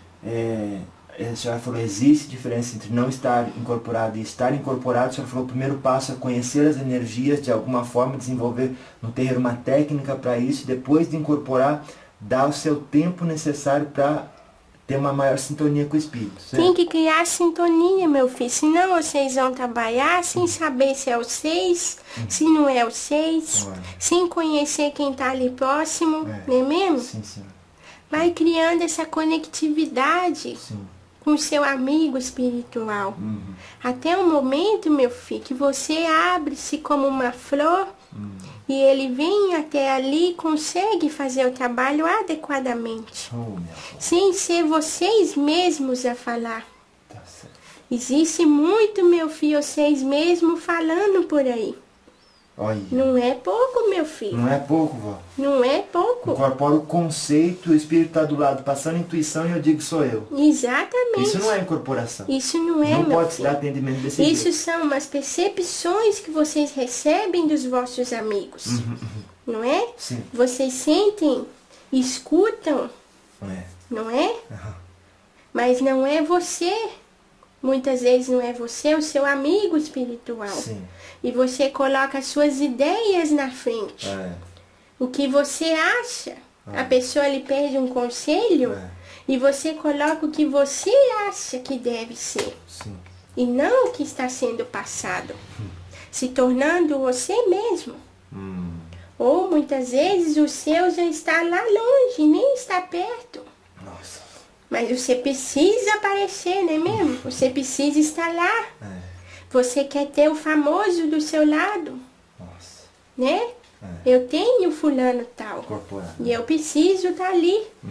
[SPEAKER 2] é, a senhora falou, existe diferença entre não estar incorporado e estar incorporado. A senhora falou, o primeiro passo é conhecer as energias, de alguma forma desenvolver no terreiro uma técnica para isso, depois de incorporar, dar o seu tempo necessário para ter uma maior sintonia com o espírito, certo?
[SPEAKER 1] Tem que criar sintonia, meu filho, senão vocês vão trabalhar sem saber se é o seis, hum. se não é o seis, Ué. sem conhecer quem está ali próximo, é. não é mesmo?
[SPEAKER 2] Sim, sim.
[SPEAKER 1] Vai criando essa conectividade sim. com o seu amigo espiritual. Uhum. Até o momento, meu filho, que você abre-se como uma flor uhum. e ele vem até ali e consegue fazer o trabalho adequadamente.
[SPEAKER 2] Oh,
[SPEAKER 1] sem ser vocês mesmos a falar.
[SPEAKER 2] Tá certo.
[SPEAKER 1] Existe muito, meu filho, vocês mesmos falando por aí.
[SPEAKER 2] Olha.
[SPEAKER 1] Não é pouco, meu filho.
[SPEAKER 2] Não é pouco, vó.
[SPEAKER 1] Não é pouco.
[SPEAKER 2] Incorpora o conceito, o espírito está do lado, passando intuição e eu digo sou eu.
[SPEAKER 1] Exatamente.
[SPEAKER 2] Isso não é incorporação.
[SPEAKER 1] Isso não é,
[SPEAKER 2] Não
[SPEAKER 1] meu
[SPEAKER 2] pode se
[SPEAKER 1] filho.
[SPEAKER 2] dar atendimento desse
[SPEAKER 1] Isso
[SPEAKER 2] jeito.
[SPEAKER 1] são umas percepções que vocês recebem dos vossos amigos.
[SPEAKER 2] Uhum, uhum.
[SPEAKER 1] Não é?
[SPEAKER 2] Sim.
[SPEAKER 1] Vocês sentem, escutam,
[SPEAKER 2] é.
[SPEAKER 1] não é?
[SPEAKER 2] Uhum.
[SPEAKER 1] Mas não é você. Muitas vezes não é você, é o seu amigo espiritual.
[SPEAKER 2] Sim.
[SPEAKER 1] E você coloca as suas ideias na frente.
[SPEAKER 2] É.
[SPEAKER 1] O que você acha.
[SPEAKER 2] É.
[SPEAKER 1] A pessoa lhe pede um conselho
[SPEAKER 2] é.
[SPEAKER 1] e você coloca o que você acha que deve ser.
[SPEAKER 2] Sim.
[SPEAKER 1] E não o que está sendo passado. Hum. Se tornando você mesmo.
[SPEAKER 2] Hum.
[SPEAKER 1] Ou muitas vezes o seu já está lá longe, nem está perto.
[SPEAKER 2] Nossa.
[SPEAKER 1] Mas você precisa aparecer, não é mesmo? Você precisa estar lá.
[SPEAKER 2] É.
[SPEAKER 1] Você quer ter o famoso do seu lado.
[SPEAKER 2] Nossa.
[SPEAKER 1] Né?
[SPEAKER 2] É.
[SPEAKER 1] Eu tenho fulano tal.
[SPEAKER 2] Incorporado.
[SPEAKER 1] E eu preciso estar ali.
[SPEAKER 2] Uhum.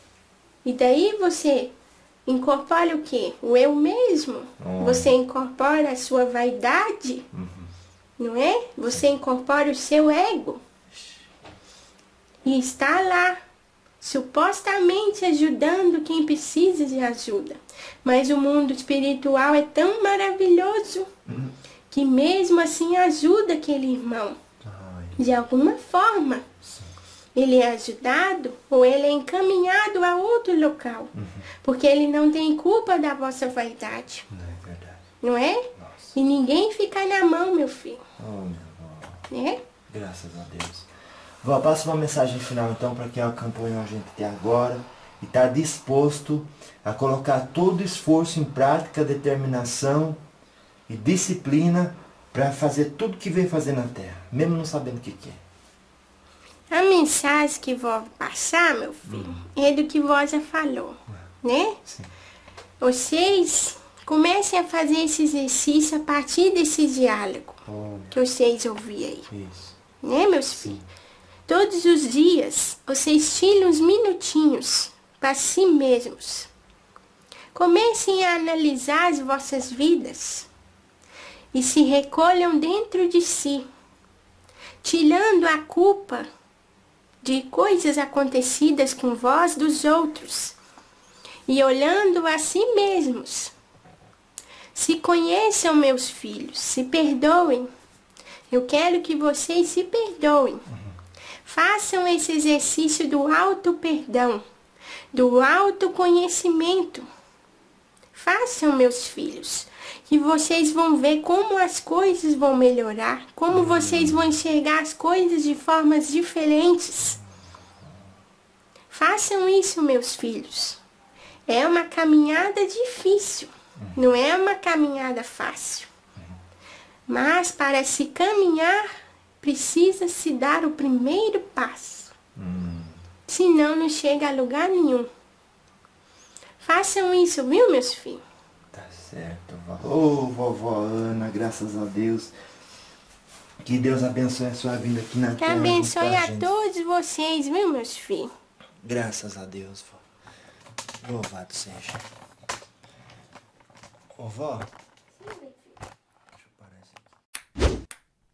[SPEAKER 1] E daí você incorpora o quê? O eu mesmo.
[SPEAKER 2] Oh.
[SPEAKER 1] Você incorpora a sua vaidade.
[SPEAKER 2] Uhum.
[SPEAKER 1] Não é? Você incorpora o seu ego. E está lá. Supostamente ajudando quem precisa de ajuda. Mas o mundo espiritual é tão maravilhoso uhum. que mesmo assim ajuda aquele irmão.
[SPEAKER 2] Ai.
[SPEAKER 1] De alguma forma.
[SPEAKER 2] Sim. Ele
[SPEAKER 1] é ajudado ou ele é encaminhado a outro local.
[SPEAKER 2] Uhum.
[SPEAKER 1] Porque ele não tem culpa da vossa vaidade.
[SPEAKER 2] Não é verdade.
[SPEAKER 1] Não é?
[SPEAKER 2] Nossa.
[SPEAKER 1] E ninguém fica na mão, meu filho.
[SPEAKER 2] Oh, meu
[SPEAKER 1] É?
[SPEAKER 2] Graças a Deus. Vó, passa uma mensagem final então para quem acompanhou a gente até agora e está disposto a colocar todo o esforço em prática, determinação e disciplina para fazer tudo que vem fazer na Terra, mesmo não sabendo o que, que é.
[SPEAKER 1] A mensagem que vou passar, meu filho, hum. é do que vó já falou, é. né?
[SPEAKER 2] Sim.
[SPEAKER 1] Vocês comecem a fazer esse exercício a partir desse diálogo oh, que vocês ouviram aí.
[SPEAKER 2] Isso.
[SPEAKER 1] Né, meus
[SPEAKER 2] Sim.
[SPEAKER 1] filhos? Todos os dias, vocês tiram uns minutinhos para si mesmos. Comecem a analisar as vossas vidas e se recolham dentro de si, tirando a culpa de coisas acontecidas com vós dos outros e olhando a si mesmos. Se conheçam, meus filhos, se perdoem. Eu quero que vocês se perdoem. Façam esse exercício do auto-perdão, do autoconhecimento. Façam, meus filhos. que vocês vão ver como as coisas vão melhorar, como vocês vão enxergar as coisas de formas diferentes. Façam isso, meus filhos. É uma caminhada difícil, não é uma caminhada fácil. Mas para se caminhar, precisa se dar o primeiro passo. Senão não chega a lugar nenhum. Façam isso, viu, meus filhos?
[SPEAKER 2] Tá certo, vó. Ô, vovó Ana, graças a Deus. Que Deus abençoe a sua vida aqui na
[SPEAKER 1] Que
[SPEAKER 2] terra.
[SPEAKER 1] abençoe
[SPEAKER 2] junto com
[SPEAKER 1] a
[SPEAKER 2] gente.
[SPEAKER 1] todos vocês, viu, meus filhos?
[SPEAKER 2] Graças a Deus, vó. Louvado seja. Ô, vó. Deixa eu parar isso aqui.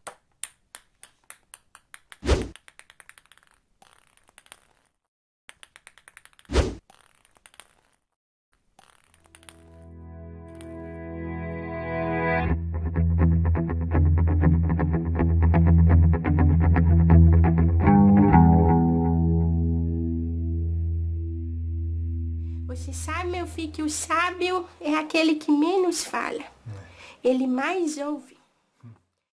[SPEAKER 1] Você sabe, meu filho, que o sábio é aquele que menos fala. Ele mais ouve.